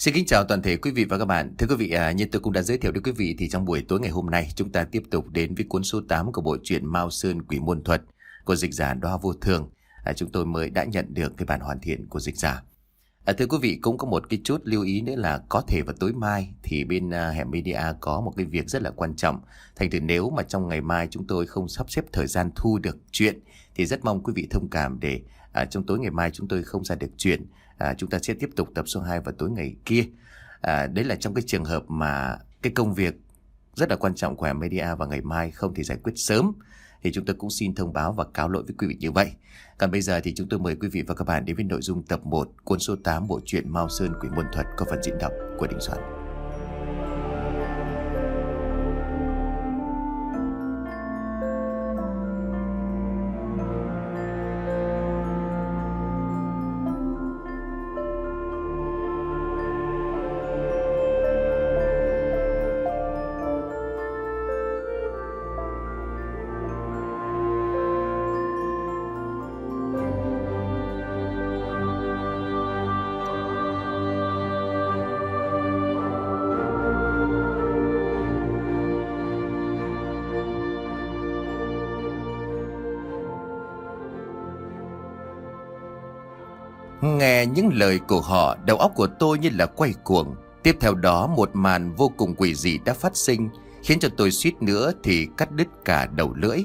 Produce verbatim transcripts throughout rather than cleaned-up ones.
Xin kính chào toàn thể quý vị và các bạn. Thưa quý vị, à, như tôi cũng đã giới thiệu đến quý vị thì trong buổi tối ngày hôm nay chúng ta tiếp tục đến với cuốn số tám của bộ truyện Mao Sơn Quỷ Môn Thuật của dịch giả Đóa Vô Thường. À, chúng tôi mới đã nhận được cái bản hoàn thiện của dịch giả. À, thưa quý vị, cũng có một cái chút lưu ý nữa là có thể vào tối mai thì bên uh, Hẻm Media có một cái việc rất là quan trọng. Thành thử nếu mà trong ngày mai chúng tôi không sắp xếp thời gian thu được chuyện thì rất mong quý vị thông cảm để uh, trong tối ngày mai chúng tôi không ra được chuyện. À, chúng ta sẽ tiếp tục tập số hai vào tối ngày kia. À, đấy là trong cái trường hợp mà cái công việc rất là quan trọng của Hẻm Media vào ngày mai không thể giải quyết sớm, thì chúng tôi cũng xin thông báo và cáo lỗi với quý vị như vậy. Còn bây giờ thì chúng tôi mời quý vị và các bạn đến với nội dung tập một cuốn số tám bộ truyện Mao Sơn Quỷ Môn Thuật có phần diễn đọc của Đình Soạn. Nghe những lời của họ, đầu óc của tôi như là quay cuồng. Tiếp theo đó một màn vô cùng quỷ dị đã phát sinh, khiến cho tôi suýt nữa thì cắt đứt cả đầu lưỡi.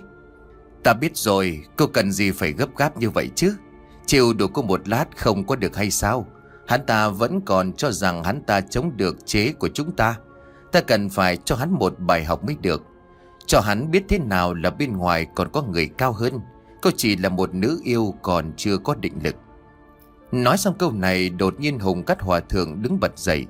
Ta biết rồi, cô cần gì phải gấp gáp như vậy chứ? Chịu đủ có một lát không có được hay sao? Hắn ta vẫn còn cho rằng hắn ta chống được chế của chúng ta. Ta cần phải cho hắn một bài học mới được. Cho hắn biết thế nào là bên ngoài còn có người cao hơn. Cô chỉ là một nữ yêu còn chưa có định lực. Nói xong câu này, đột nhiên Hùng Cát Hòa Thượng đứng bật dậy.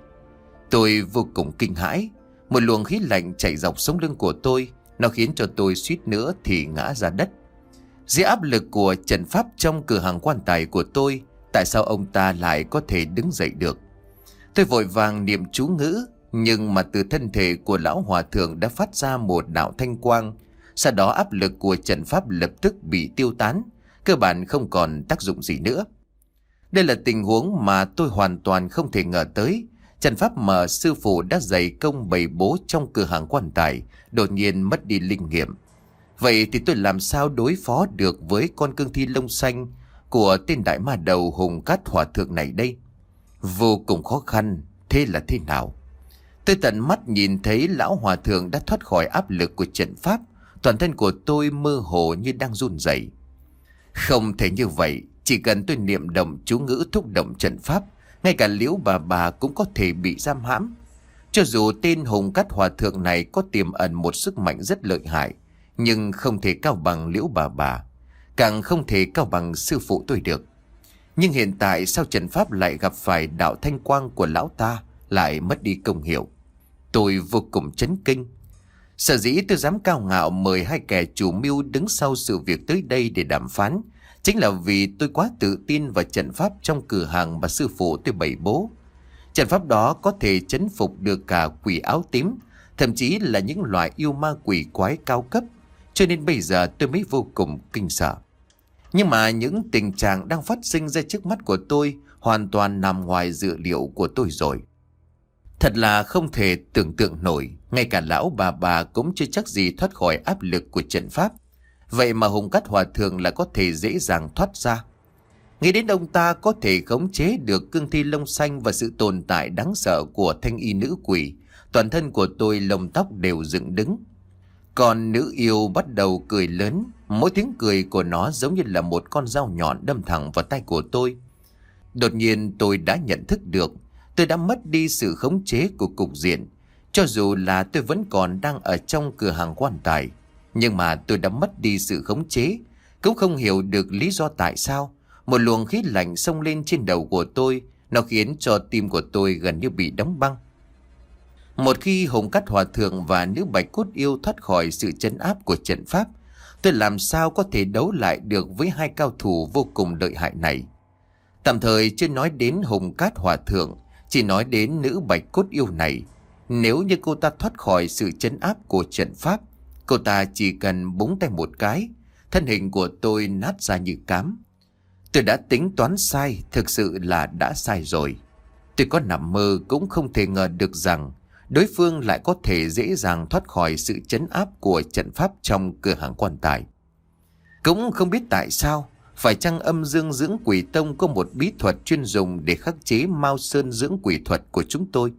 Tôi vô cùng kinh hãi. Một luồng khí lạnh chạy dọc sống lưng của tôi. Nó khiến cho tôi suýt nữa thì ngã ra đất. Dưới áp lực của trận pháp trong cửa hàng quan tài của tôi, tại sao ông ta lại có thể đứng dậy được? Tôi vội vàng niệm chú ngữ, nhưng mà từ thân thể của lão hòa thượng đã phát ra một đạo thanh quang. Sau đó áp lực của trận pháp lập tức bị tiêu tán, cơ bản không còn tác dụng gì nữa. Đây là tình huống mà tôi hoàn toàn không thể ngờ tới. Trận pháp mà sư phụ đã dày công bày bố trong cửa hàng quan tài đột nhiên mất đi linh nghiệm. Vậy thì tôi làm sao đối phó được với con cương thi lông xanh của tên đại ma đầu Hùng Cát Hòa Thượng này đây? Vô cùng khó khăn. Thế là thế nào? Tôi tận mắt nhìn thấy lão hòa thượng đã thoát khỏi áp lực của trận pháp. Toàn thân của tôi mơ hồ như đang run rẩy. Không thể như vậy. Chỉ cần tôi niệm động chú ngữ thúc động trận pháp, ngay cả Liễu bà bà cũng có thể bị giam hãm. Cho dù tên Hùng Cát Hòa Thượng này có tiềm ẩn một sức mạnh rất lợi hại, nhưng không thể cao bằng Liễu bà bà, càng không thể cao bằng sư phụ tôi được. Nhưng hiện tại sao trận pháp lại gặp phải đạo thanh quang của lão ta lại mất đi công hiệu? Tôi vô cùng chấn kinh. Sở dĩ tôi dám cao ngạo mời hai kẻ chủ mưu đứng sau sự việc tới đây để đàm phán, chính là vì tôi quá tự tin vào trận pháp trong cửa hàng mà sư phụ tôi bày bố. Trận pháp đó có thể chấn phục được cả quỷ áo tím, thậm chí là những loại yêu ma quỷ quái cao cấp, cho nên bây giờ tôi mới vô cùng kinh sợ. Nhưng mà những tình trạng đang phát sinh ra trước mắt của tôi hoàn toàn nằm ngoài dự liệu của tôi rồi. Thật là không thể tưởng tượng nổi, ngay cả lão bà bà cũng chưa chắc gì thoát khỏi áp lực của trận pháp. Vậy mà Hùng Cát Hòa Thượng lại có thể dễ dàng thoát ra. Nghĩ đến ông ta có thể khống chế được cương thi lông xanh và sự tồn tại đáng sợ của thanh y nữ quỷ, toàn thân của tôi lông tóc đều dựng đứng. Còn nữ yêu bắt đầu cười lớn, mỗi tiếng cười của nó giống như là một con dao nhọn đâm thẳng vào tay của tôi. Đột nhiên tôi đã nhận thức được, tôi đã mất đi sự khống chế của cục diện. Cho dù là tôi vẫn còn đang ở trong cửa hàng quan tài, nhưng mà tôi đã mất đi sự khống chế. Cũng không hiểu được lý do tại sao một luồng khí lạnh xông lên trên đầu của tôi. Nó khiến cho tim của tôi gần như bị đóng băng. Một khi Hùng Cát Hòa Thượng và nữ bạch cốt yêu thoát khỏi sự trấn áp của trận pháp, tôi làm sao có thể đấu lại được với hai cao thủ vô cùng lợi hại này. Tạm thời chưa nói đến Hùng Cát Hòa Thượng, chỉ nói đến nữ bạch cốt yêu này. Nếu như cô ta thoát khỏi sự trấn áp của trận pháp, cô ta chỉ cần búng tay một cái, thân hình của tôi nát ra như cám. Tôi đã tính toán sai, thực sự là đã sai rồi. Tôi có nằm mơ cũng không thể ngờ được rằng đối phương lại có thể dễ dàng thoát khỏi sự trấn áp của trận pháp trong cửa hàng quan tài. Cũng không biết tại sao, phải chăng âm dương dưỡng quỷ tông có một bí thuật chuyên dùng để khắc chế Mao Sơn dưỡng quỷ thuật của chúng tôi.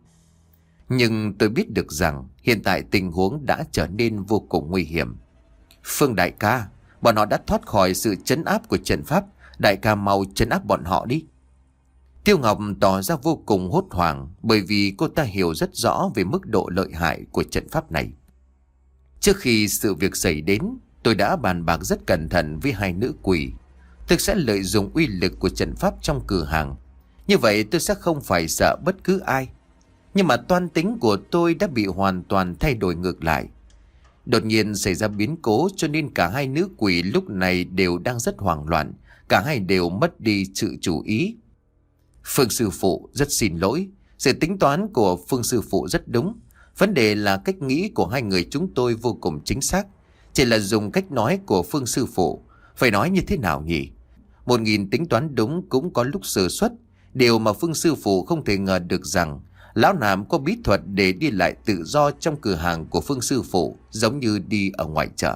Nhưng tôi biết được rằng hiện tại tình huống đã trở nên vô cùng nguy hiểm. Phương đại ca, bọn họ đã thoát khỏi sự trấn áp của trận pháp. Đại ca mau trấn áp bọn họ đi. Tiêu Ngọc tỏ ra vô cùng hốt hoảng, bởi vì cô ta hiểu rất rõ về mức độ lợi hại của trận pháp này. Trước khi sự việc xảy đến, tôi đã bàn bạc rất cẩn thận với hai nữ quỷ. Tôi sẽ lợi dụng uy lực của trận pháp trong cửa hàng. Như vậy tôi sẽ không phải sợ bất cứ ai. Nhưng mà toan tính của tôi đã bị hoàn toàn thay đổi ngược lại. Đột nhiên xảy ra biến cố, cho nên cả hai nữ quỷ lúc này đều đang rất hoảng loạn. Cả hai đều mất đi sự chú ý. Phương sư phụ rất xin lỗi. Sự tính toán của Phương sư phụ rất đúng. Vấn đề là cách nghĩ của hai người chúng tôi vô cùng chính xác. Chỉ là dùng cách nói của Phương sư phụ. Phải nói như thế nào nhỉ? Một nghìn tính toán đúng cũng có lúc sơ suất. Điều mà Phương sư phụ không thể ngờ được rằng lão Nam có bí thuật để đi lại tự do trong cửa hàng của Phương sư phụ, giống như đi ở ngoài chợ.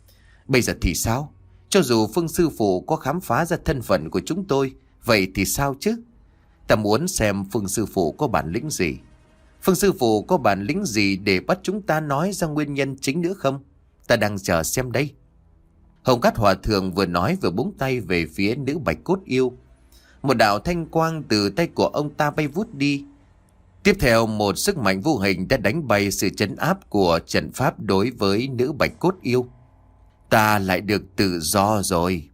Bây giờ thì sao? Cho dù Phương sư phụ có khám phá ra thân phận của chúng tôi, vậy thì sao chứ? Ta muốn xem Phương sư phụ có bản lĩnh gì. Phương sư phụ có bản lĩnh gì để bắt chúng ta nói ra nguyên nhân chính nữa không? Ta đang chờ xem đây. Hồng Cát Hòa Thượng vừa nói vừa búng tay về phía nữ bạch cốt yêu. Một đạo thanh quang từ tay của ông ta bay vút đi. Tiếp theo một sức mạnh vô hình đã đánh bay sự trấn áp của trận pháp đối với nữ bạch cốt yêu. Ta lại được tự do rồi.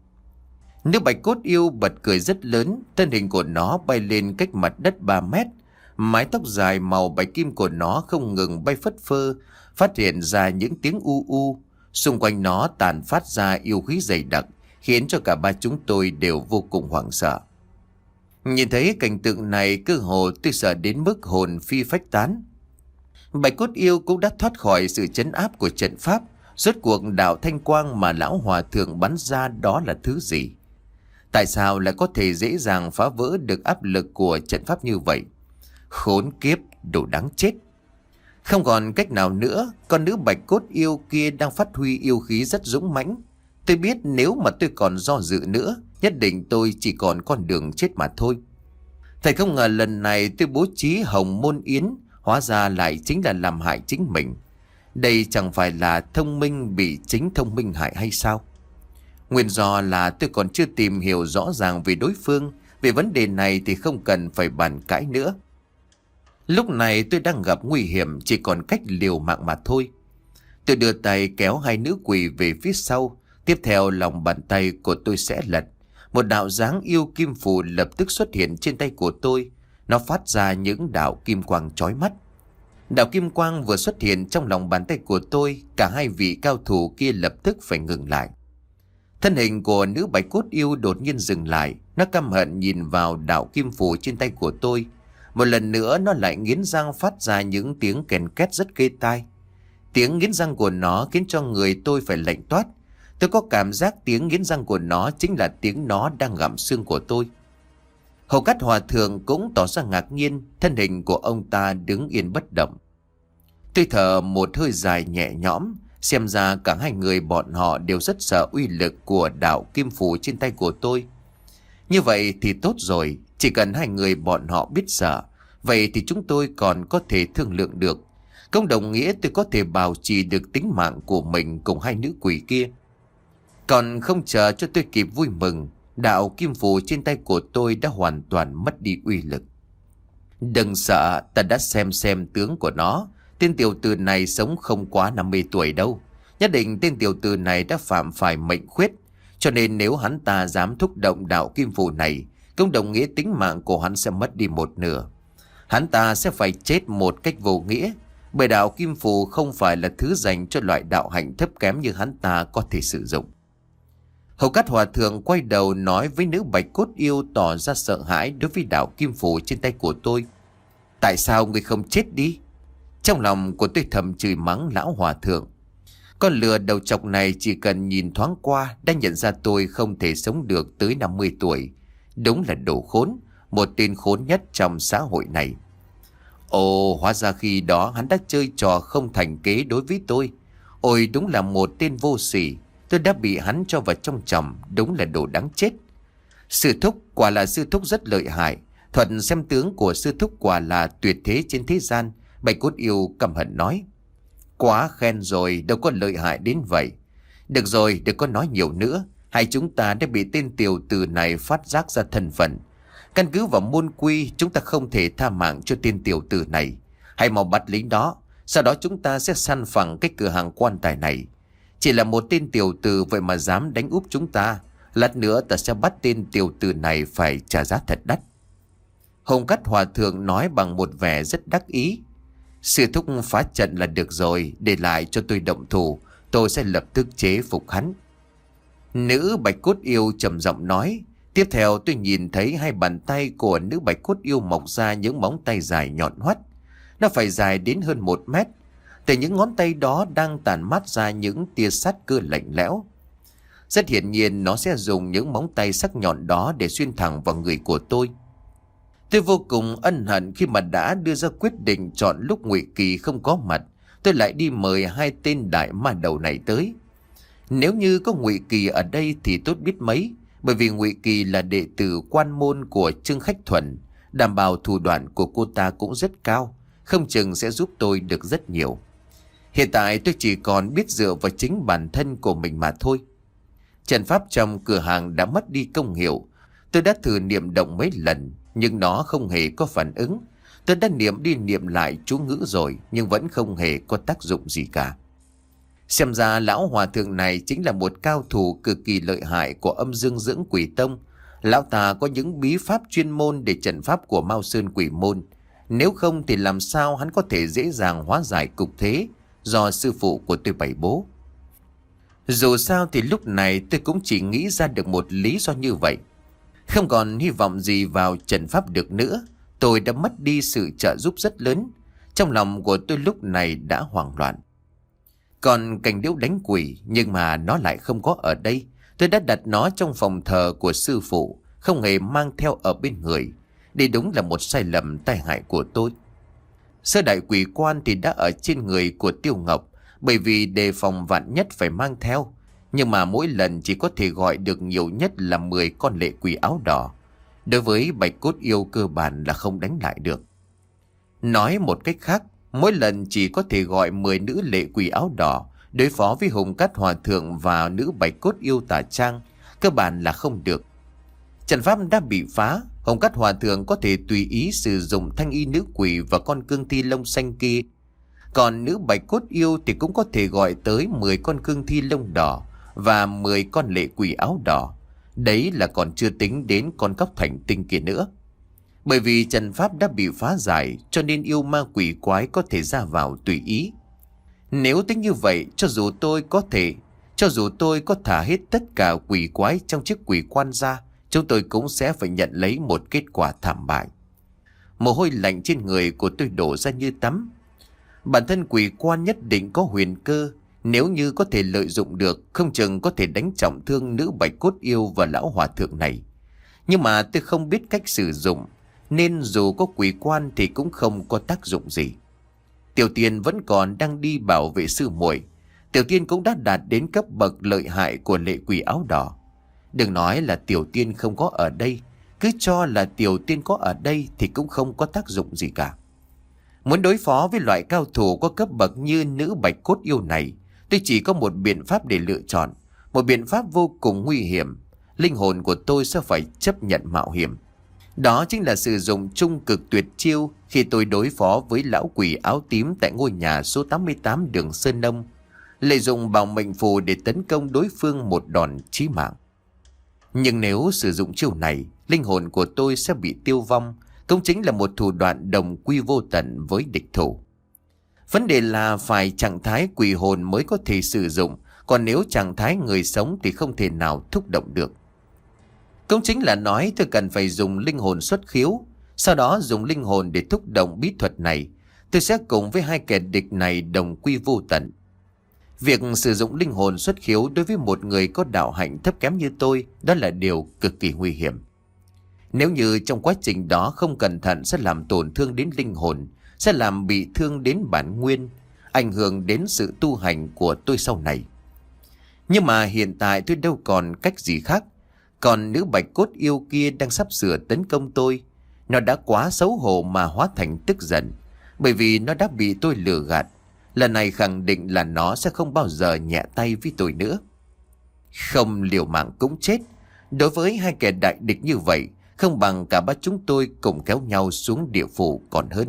Nữ bạch cốt yêu bật cười rất lớn. Thân hình của nó bay lên cách mặt đất ba mét. Mái tóc dài màu bạch kim của nó không ngừng bay phất phơ, phát hiện ra những tiếng u u. Xung quanh nó tàn phát ra yêu khí dày đặc, khiến cho cả ba chúng tôi đều vô cùng hoảng sợ. Nhìn thấy cảnh tượng này, cơ hồ tôi sợ đến mức hồn phi phách tán. Bạch cốt yêu cũng đã thoát khỏi sự trấn áp của trận pháp. Rốt cuộc đạo thanh quang mà lão hòa thượng bắn ra đó là thứ gì? Tại sao lại có thể dễ dàng phá vỡ được áp lực của trận pháp như vậy? Khốn kiếp, đồ đáng chết. Không còn cách nào nữa, con nữ bạch cốt yêu kia đang phát huy yêu khí rất dũng mãnh. Tôi biết nếu mà tôi còn do dự nữa, nhất định tôi chỉ còn con đường chết mà thôi. Thầy không ngờ lần này tôi bố trí hồng môn yến, hóa ra lại chính là làm hại chính mình. Đây chẳng phải là thông minh bị chính thông minh hại hay sao? Nguyên do là tôi còn chưa tìm hiểu rõ ràng về đối phương. Về vấn đề này thì không cần phải bàn cãi nữa. Lúc này tôi đang gặp nguy hiểm, chỉ còn cách liều mạng mà thôi. Tôi đưa tay kéo hai nữ quỷ về phía sau. Tiếp theo lòng bàn tay của tôi sẽ lật. Một đạo dáng yêu kim phù lập tức xuất hiện trên tay của tôi. Nó phát ra những đạo kim quang chói mắt. Đạo kim quang vừa xuất hiện trong lòng bàn tay của tôi, cả hai vị cao thủ kia lập tức phải ngừng lại. Thân hình của nữ bạch cốt yêu đột nhiên dừng lại. Nó căm hận nhìn vào đạo kim phù trên tay của tôi. Một lần nữa nó lại nghiến răng phát ra những tiếng kèn két rất ghê tai. Tiếng nghiến răng của nó khiến cho người tôi phải lạnh toát. Tôi có cảm giác tiếng nghiến răng của nó chính là tiếng nó đang gặm xương của tôi. Hầu Cát Hòa Thượng cũng tỏ ra ngạc nhiên. Thân hình của ông ta đứng yên bất động. Tôi thở một hơi dài nhẹ nhõm. Xem ra cả hai người bọn họ đều rất sợ uy lực của đạo kim phù trên tay của tôi. Như vậy thì tốt rồi. Chỉ cần hai người bọn họ biết sợ, vậy thì chúng tôi còn có thể thương lượng được. Không đồng nghĩa tôi có thể bảo trì được tính mạng của mình cùng hai nữ quỷ kia. Còn không chờ cho tôi kịp vui mừng, đạo kim phù trên tay của tôi đã hoàn toàn mất đi uy lực. Đừng sợ, ta đã xem xem tướng của nó. Tên tiểu tử này sống không quá năm mươi tuổi đâu. Nhất định tên tiểu tử này đã phạm phải mệnh khuyết. Cho nên nếu hắn ta dám thúc động đạo kim phù này, không đồng nghĩa tính mạng của hắn sẽ mất đi một nửa. Hắn ta sẽ phải chết một cách vô nghĩa. Bởi đạo kim phù không phải là thứ dành cho loại đạo hạnh thấp kém như hắn ta có thể sử dụng. Hầu Cát Hòa Thượng quay đầu nói với nữ bạch cốt yêu, tỏ ra sợ hãi đối với đạo kim phù trên tay của tôi. Tại sao ngươi không chết đi? Trong lòng của tôi thầm chửi mắng lão hòa thượng. Con lừa đầu chọc này chỉ cần nhìn thoáng qua đã nhận ra tôi không thể sống được tới năm mươi tuổi. Đúng là đồ khốn. một tên khốn nhất trong xã hội này. Ồ, hóa ra khi đó hắn đã chơi trò không thành kế đối với tôi. Ôi, đúng là một tên vô sỉ. Tôi đã bị hắn cho vào trong chồng, đúng là đồ đáng chết. Sư thúc, quả là sư thúc rất lợi hại. Thuật xem tướng của sư thúc quả là tuyệt thế trên thế gian. Bạch Cốt Yêu căm hận nói. Quá khen rồi, đâu có lợi hại đến vậy. Được rồi, đừng có nói nhiều nữa. Hai chúng ta đã bị tên tiểu tử này phát giác ra thân phận. Căn cứ vào môn quy, chúng ta không thể tha mạng cho tên tiểu tử này. Hãy mau bắt lính đó. Sau đó chúng ta sẽ săn phẳng cái cửa hàng quan tài này. Chỉ là một tên tiểu tử vậy mà dám đánh úp chúng ta. Lát nữa ta sẽ bắt tên tiểu tử này phải trả giá thật đắt. Hồng Cát Hòa Thượng nói bằng một vẻ rất đắc ý. Sư thúc phá trận là được rồi, để lại cho tôi động thủ, tôi sẽ lập tức chế phục hắn. Nữ Bạch Cốt Yêu trầm giọng nói. Tiếp theo tôi nhìn thấy hai bàn tay của nữ Bạch Cốt Yêu mọc ra những móng tay dài nhọn hoắt. Nó phải dài đến hơn một mét. Từ những ngón tay đó đang tản mát ra những tia sắt cơ lạnh lẽo. Rất hiển nhiên nó sẽ dùng những móng tay sắc nhọn đó để xuyên thẳng vào người của tôi. Tôi vô cùng ân hận khi mà đã đưa ra quyết định chọn lúc Ngụy Kỳ không có mặt, tôi lại đi mời hai tên đại ma đầu này tới. Nếu như có Ngụy Kỳ ở đây thì tốt biết mấy, bởi vì Ngụy Kỳ là đệ tử quan môn của Trương Khách Thuần, đảm bảo thủ đoạn của cô ta cũng rất cao, không chừng sẽ giúp tôi được rất nhiều. Hiện tại tôi chỉ còn biết dựa vào chính bản thân của mình mà thôi. Trận pháp trong cửa hàng đã mất đi công hiệu. Tôi đã thử niệm động mấy lần, nhưng nó không hề có phản ứng. Tôi đã niệm đi niệm lại chú ngữ rồi, nhưng vẫn không hề có tác dụng gì cả. Xem ra lão hòa thượng này chính là một cao thủ cực kỳ lợi hại của Âm Dương Dưỡng Quỷ Tông. Lão ta có những bí pháp chuyên môn để trận pháp của Mao Sơn Quỷ Môn. Nếu không thì làm sao hắn có thể dễ dàng hóa giải cục thế do sư phụ của tôi bày bố. Dù sao thì lúc này tôi cũng chỉ nghĩ ra được một lý do như vậy. Không còn hy vọng gì vào trận pháp được nữa. Tôi đã mất đi sự trợ giúp rất lớn. Trong lòng của tôi lúc này đã hoảng loạn. Còn cành điếu đánh quỷ, nhưng mà nó lại không có ở đây. Tôi đã đặt nó trong phòng thờ của sư phụ, không hề mang theo ở bên người. Đây đúng là một sai lầm tai hại của tôi. Sơ đại quỷ quan thì đã ở trên người của Tiêu Ngọc, bởi vì đề phòng vạn nhất phải mang theo. Nhưng mà mỗi lần chỉ có thể gọi được nhiều nhất là mười con lệ quỷ áo đỏ. Đối với Bạch Cốt Yêu cơ bản là không đánh lại được. Nói một cách khác, mỗi lần chỉ có thể gọi mười nữ lệ quỷ áo đỏ đối phó với Hồng Cát Hòa Thượng và nữ Bạch Cốt Yêu tà trang, cơ bản là không được. Trận pháp đã bị phá, Hồng Cát Hòa Thượng có thể tùy ý sử dụng thanh y nữ quỷ và con cương thi lông xanh kia. Còn nữ Bạch Cốt Yêu thì cũng có thể gọi tới mười con cương thi lông đỏ và mười con lệ quỷ áo đỏ. Đấy là còn chưa tính đến con cóc thành tinh kia nữa. Bởi vì trận pháp đã bị phá giải, cho nên yêu ma quỷ quái có thể ra vào tùy ý. Nếu tính như vậy, cho dù tôi có thể, cho dù tôi có thả hết tất cả quỷ quái trong chiếc quỷ quan ra, chúng tôi cũng sẽ phải nhận lấy một kết quả thảm bại. Mồ hôi lạnh trên người của tôi đổ ra như tắm. Bản thân quỷ quan nhất định có huyền cơ, nếu như có thể lợi dụng được, không chừng có thể đánh trọng thương nữ Bạch Cốt Yêu và lão hòa thượng này. Nhưng mà tôi không biết cách sử dụng, nên dù có quỷ quan thì cũng không có tác dụng gì. Tiểu Tiên vẫn còn đang đi bảo vệ sư muội. Tiểu Tiên cũng đã đạt đến cấp bậc lợi hại của lệ quỷ áo đỏ. Đừng nói là Tiểu Tiên không có ở đây, cứ cho là Tiểu Tiên có ở đây thì cũng không có tác dụng gì cả. Muốn đối phó với loại cao thủ có cấp bậc như nữ Bạch Cốt Yêu này, tôi chỉ có một biện pháp để lựa chọn, một biện pháp vô cùng nguy hiểm. Linh hồn của tôi sẽ phải chấp nhận mạo hiểm. Đó chính là sử dụng trung cực tuyệt chiêu khi tôi đối phó với lão quỷ áo tím tại ngôi nhà số tám mươi tám đường Sơn Nông, lợi dụng bảo mệnh phù để tấn công đối phương một đòn chí mạng. Nhưng nếu sử dụng chiêu này, linh hồn của tôi sẽ bị tiêu vong, cũng chính là một thủ đoạn đồng quy vô tận với địch thủ. Vấn đề là phải trạng thái quỷ hồn mới có thể sử dụng, còn nếu trạng thái người sống thì không thể nào thúc động được. Cũng chính là nói tôi cần phải dùng linh hồn xuất khiếu, sau đó dùng linh hồn để thúc động bí thuật này. Tôi sẽ cùng với hai kẻ địch này đồng quy vô tận. Việc sử dụng linh hồn xuất khiếu đối với một người có đạo hạnh thấp kém như tôi, đó là điều cực kỳ nguy hiểm. Nếu như trong quá trình đó không cẩn thận sẽ làm tổn thương đến linh hồn, sẽ làm bị thương đến bản nguyên, ảnh hưởng đến sự tu hành của tôi sau này. Nhưng mà hiện tại tôi đâu còn cách gì khác. Còn nữ bạch cốt yêu kia đang sắp sửa tấn công tôi. Nó đã quá xấu hổ mà hóa thành tức giận, bởi vì nó đã bị tôi lừa gạt. Lần này khẳng định là nó sẽ không bao giờ nhẹ tay với tôi nữa. Không liều mạng cũng chết. Đối với hai kẻ đại địch như vậy, không bằng cả ba chúng tôi cùng kéo nhau xuống địa phủ còn hơn.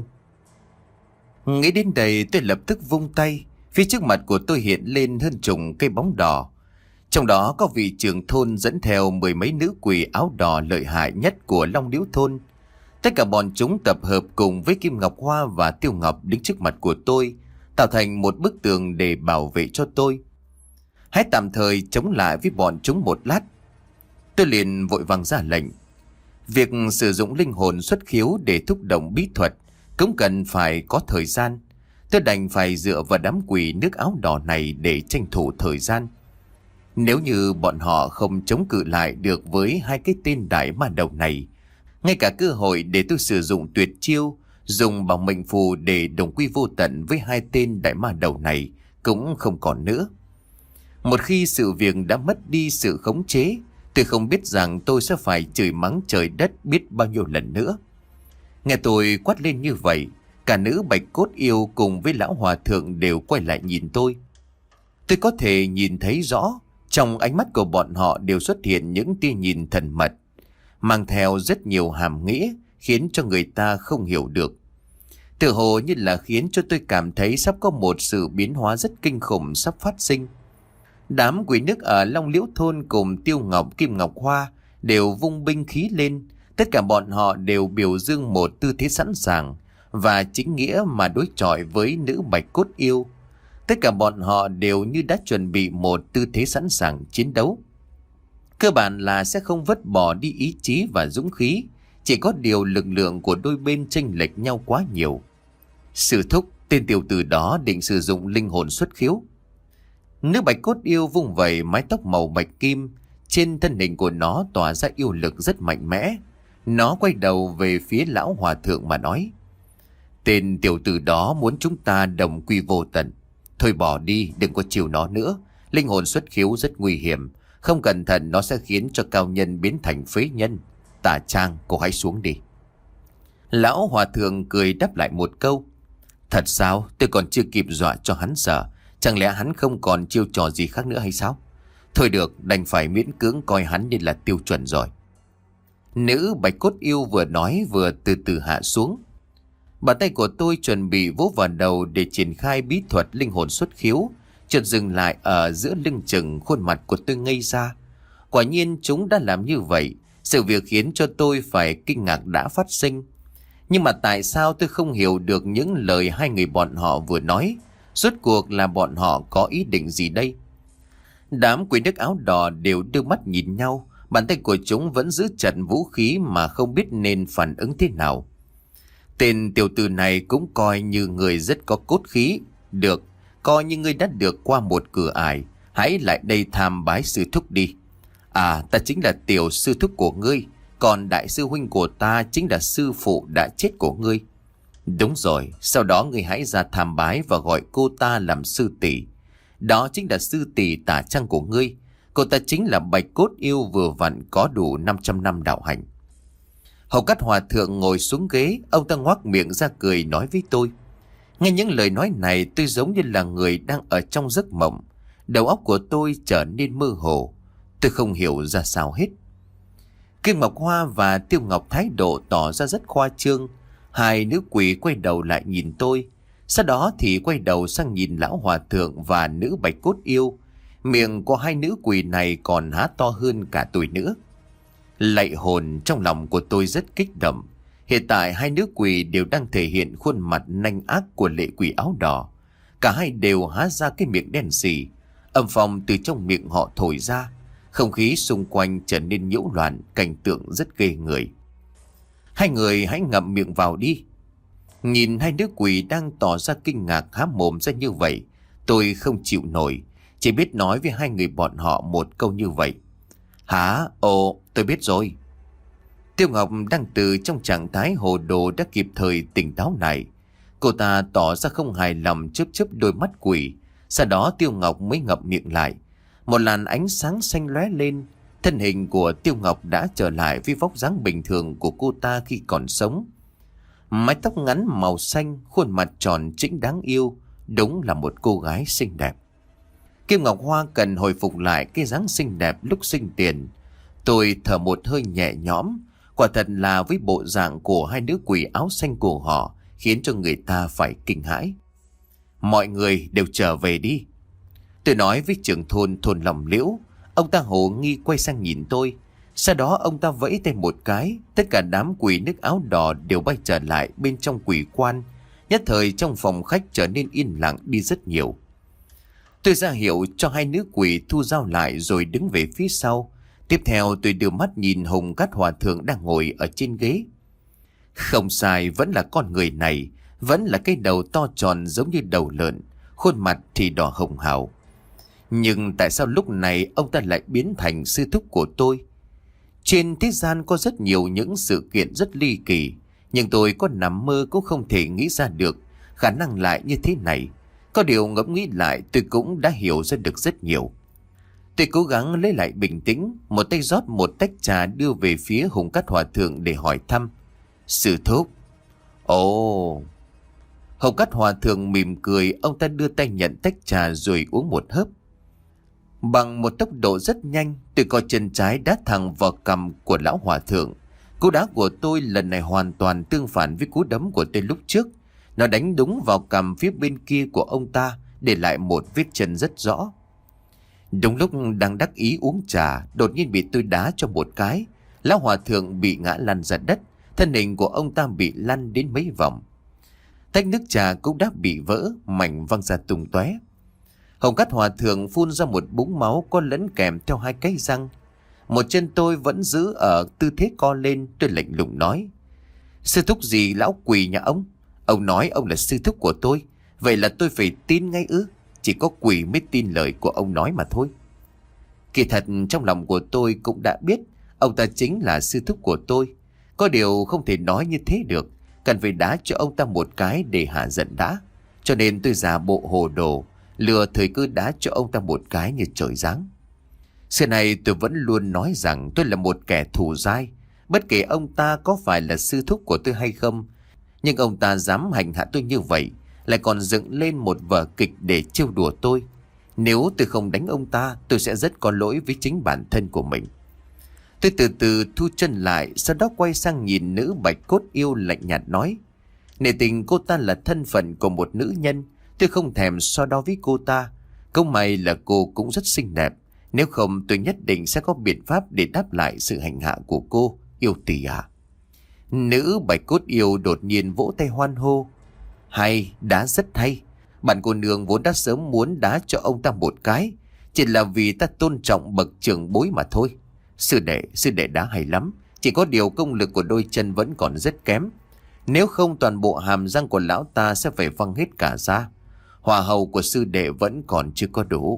Nghĩ đến đây tôi lập tức vung tay. Phía trước mặt của tôi hiện lên hơn chục cây bóng đỏ. Trong đó có vị trưởng thôn dẫn theo mười mấy nữ quỷ áo đỏ lợi hại nhất của Long Liễu thôn. Tất cả bọn chúng tập hợp cùng với Kim Ngọc Hoa và Tiêu Ngọc đứng trước mặt của tôi, tạo thành một bức tường để bảo vệ cho tôi. Hãy tạm thời chống lại với bọn chúng một lát. Tôi liền vội vàng ra lệnh. Việc sử dụng linh hồn xuất khiếu để thúc động bí thuật cũng cần phải có thời gian. Tôi đành phải dựa vào đám quỷ nước áo đỏ này để tranh thủ thời gian. Nếu như bọn họ không chống cự lại được với hai cái tên đại ma đầu này, ngay cả cơ hội để tôi sử dụng tuyệt chiêu, dùng bảo mệnh phù để đồng quy vô tận với hai tên đại ma đầu này cũng không còn nữa. Một khi sự việc đã mất đi sự khống chế, tôi không biết rằng tôi sẽ phải chửi mắng trời đất biết bao nhiêu lần nữa. Nghe tôi quát lên như vậy, cả nữ bạch cốt yêu cùng với lão hòa thượng đều quay lại nhìn tôi. Tôi có thể nhìn thấy rõ, trong ánh mắt của bọn họ đều xuất hiện những tia nhìn thần mật, mang theo rất nhiều hàm nghĩa khiến cho người ta không hiểu được. Tự hồ như là khiến cho tôi cảm thấy sắp có một sự biến hóa rất kinh khủng sắp phát sinh. Đám quỷ nước ở Long Liễu thôn cùng Tiêu Ngọc, Kim Ngọc Hoa đều vung binh khí lên. Tất cả bọn họ đều biểu dương một tư thế sẵn sàng và chính nghĩa mà đối chọi với nữ bạch cốt yêu. Tất cả bọn họ đều như đã chuẩn bị một tư thế sẵn sàng chiến đấu. Cơ bản là sẽ không vứt bỏ đi ý chí và dũng khí, chỉ có điều lực lượng của đôi bên chênh lệch nhau quá nhiều. Sư thúc, tên tiểu tử đó định sử dụng linh hồn xuất khiếu. Nữ bạch cốt yêu vung vẩy mái tóc màu bạch kim, trên thân hình của nó tỏa ra yêu lực rất mạnh mẽ. Nó quay đầu về phía lão hòa thượng mà nói: Tên tiểu tử đó muốn chúng ta đồng quy vô tận. Thôi bỏ đi, đừng có chiều nó nữa. Linh hồn xuất khiếu rất nguy hiểm, không cẩn thận nó sẽ khiến cho cao nhân biến thành phế nhân. Tà Trang, cô hãy xuống đi. Lão hòa thượng cười đáp lại một câu: Thật sao? Tôi còn chưa kịp dọa cho hắn sợ. Chẳng lẽ hắn không còn chiêu trò gì khác nữa hay sao? Thôi được, đành phải miễn cưỡng coi hắn như là tiêu chuẩn rồi. Nữ bạch cốt yêu vừa nói vừa từ từ hạ xuống. Bàn tay của tôi chuẩn bị vỗ vào đầu để triển khai bí thuật linh hồn xuất khiếu, chợt dừng lại ở giữa lưng chừng. Khuôn mặt của tôi ngây ra. Quả nhiên chúng đã làm như vậy. Sự việc khiến cho tôi phải kinh ngạc đã phát sinh. Nhưng mà tại sao tôi không hiểu được những lời hai người bọn họ vừa nói? Rốt cuộc là bọn họ có ý định gì đây? Đám quỷ nước áo đỏ đều đưa mắt nhìn nhau. Bàn tay của chúng vẫn giữ chặt vũ khí mà không biết nên phản ứng thế nào. Tên tiểu tử này cũng coi như người rất có cốt khí. Được, coi như ngươi đã được qua một cửa ải. Hãy lại đây tham bái sư thúc đi. À, ta chính là tiểu sư thúc của ngươi. Còn đại sư huynh của ta chính là sư phụ đã chết của ngươi. Đúng rồi, sau đó ngươi hãy ra tham bái và gọi cô ta làm sư tỷ. Đó chính là sư tỷ Tà Trang của ngươi. Cô ta chính là bạch cốt yêu vừa vặn có đủ năm trăm năm đạo hành. Hầu Cát hòa thượng ngồi xuống ghế, ông ta ngoác miệng ra cười nói với tôi. Nghe những lời nói này, tôi giống như là người đang ở trong giấc mộng. Đầu óc của tôi trở nên mơ hồ. Tôi không hiểu ra sao hết. Kim Ngọc Hoa và Tiêu Ngọc thái độ tỏ ra rất khoa trương. Hai nữ quỷ quay đầu lại nhìn tôi. Sau đó thì quay đầu sang nhìn lão hòa thượng và nữ bạch cốt yêu. Miệng của hai nữ quỷ này còn há to hơn cả tôi nữa. Lạy hồn, trong lòng của tôi rất kích động. Hiện tại hai nữ quỷ đều đang thể hiện khuôn mặt nanh ác của lệ quỷ áo đỏ. Cả hai đều há ra cái miệng đen sì. Âm phong từ trong miệng họ thổi ra. Không khí xung quanh trở nên nhiễu loạn, cảnh tượng rất ghê người. Hai người hãy ngậm miệng vào đi. Nhìn hai nữ quỷ đang tỏ ra kinh ngạc há mồm ra như vậy, tôi không chịu nổi, chỉ biết nói với hai người bọn họ một câu như vậy. Hả? Ồ, tôi biết rồi. Tiêu Ngọc đang từ trong trạng thái hồ đồ đã kịp thời tỉnh táo lại. Cô ta tỏ ra không hài lòng, chớp chớp đôi mắt quỷ. Sau đó Tiêu Ngọc mới ngậm miệng lại. Một làn ánh sáng xanh lóe lên. Thân hình của Tiêu Ngọc đã trở lại với vóc dáng bình thường của cô ta khi còn sống. Mái tóc ngắn màu xanh, khuôn mặt tròn trĩnh đáng yêu. Đúng là một cô gái xinh đẹp. Kim Ngọc Hoa cần hồi phục lại cái dáng xinh đẹp lúc sinh tiền. Tôi thở một hơi nhẹ nhõm. Quả thật là với bộ dạng của hai nữ quỷ áo xanh của họ khiến cho người ta phải kinh hãi. Mọi người đều trở về đi. Tôi nói với trưởng thôn thôn Lòng Liễu. Ông ta hồ nghi quay sang nhìn tôi. Sau đó ông ta vẫy tay một cái. Tất cả đám quỷ nước áo đỏ đều bay trở lại bên trong quỷ quan. Nhất thời trong phòng khách trở nên yên lặng đi rất nhiều. Tôi ra hiệu cho hai nữ quỷ thu dao lại rồi đứng về phía sau. Tiếp theo tôi đưa mắt nhìn Hồng Cát Hòa Thượng đang ngồi ở trên ghế. Không sai, vẫn là con người này. Vẫn là cái đầu to tròn giống như đầu lợn. Khuôn mặt thì đỏ hồng hào. Nhưng tại sao lúc này ông ta lại biến thành sư thúc của tôi? Trên thế gian có rất nhiều những sự kiện rất ly kỳ. Nhưng tôi có nằm mơ cũng không thể nghĩ ra được khả năng lại như thế này. Có điều ngẫm nghĩ lại tôi cũng đã hiểu ra được rất nhiều. Tôi cố gắng lấy lại bình tĩnh. Một tay rót một tách trà đưa về phía Hồng Cát Hòa Thượng để hỏi thăm. Sư thúc. Ồ. Hồng Cát Hòa Thượng mỉm cười. Ông ta đưa tay nhận tách trà rồi uống một hớp. Bằng một tốc độ rất nhanh, tôi coi chân trái đá thẳng vào cằm của lão hòa thượng. Cú đá của tôi lần này hoàn toàn tương phản với cú đấm của tôi lúc trước. Nó đánh đúng vào cằm phía bên kia của ông ta, để lại một vết chân rất rõ. Đúng lúc đang đắc ý uống trà, đột nhiên bị tôi đá cho một cái. Lão hòa thượng bị ngã lăn ra đất, thân hình của ông ta bị lăn đến mấy vòng. Tách nước trà cũng đã bị vỡ, mảnh văng ra tung tóe. Hồng Cát Hòa Thượng phun ra một búng máu có lẫn kèm theo hai cái răng. Một chân tôi vẫn giữ ở tư thế co lên. Tôi lạnh lùng nói: Sư thúc gì lão quỷ nhà ông? Ông nói ông là sư thúc của tôi, vậy là tôi phải tin ngay ư? Chỉ có quỷ mới tin lời của ông nói mà thôi. Kỳ thật trong lòng của tôi cũng đã biết ông ta chính là sư thúc của tôi. Có điều không thể nói như thế được, cần phải đá cho ông ta một cái để hạ giận đã. Cho nên tôi giả bộ hồ đồ, lừa thời cơ đá cho ông ta một cái như trời giáng. Xưa này tôi vẫn luôn nói rằng tôi là một kẻ thù dai. Bất kể ông ta có phải là sư thúc của tôi hay không, nhưng ông ta dám hành hạ tôi như vậy, lại còn dựng lên một vở kịch để trêu đùa tôi. Nếu tôi không đánh ông ta, tôi sẽ rất có lỗi với chính bản thân của mình. Tôi từ từ thu chân lại, sau đó quay sang nhìn nữ bạch cốt yêu lạnh nhạt nói: Nể tình cô ta là thân phận của một nữ nhân, tôi không thèm so đo với cô ta. Câu may là cô cũng rất xinh đẹp. Nếu không tôi nhất định sẽ có biện pháp để đáp lại sự hành hạ của cô, yêu tỷ à. Nữ bạch cốt yêu đột nhiên vỗ tay hoan hô: Hay, đá rất hay. Bạn cô nương vốn đã sớm muốn đá cho ông ta một cái, chỉ là vì ta tôn trọng bậc trưởng bối mà thôi. Sư đệ, sư đệ đá hay lắm. Chỉ có điều công lực của đôi chân vẫn còn rất kém. Nếu không toàn bộ hàm răng của lão ta sẽ phải văng hết cả ra. Hòa hậu của sư đệ vẫn còn chưa có đủ.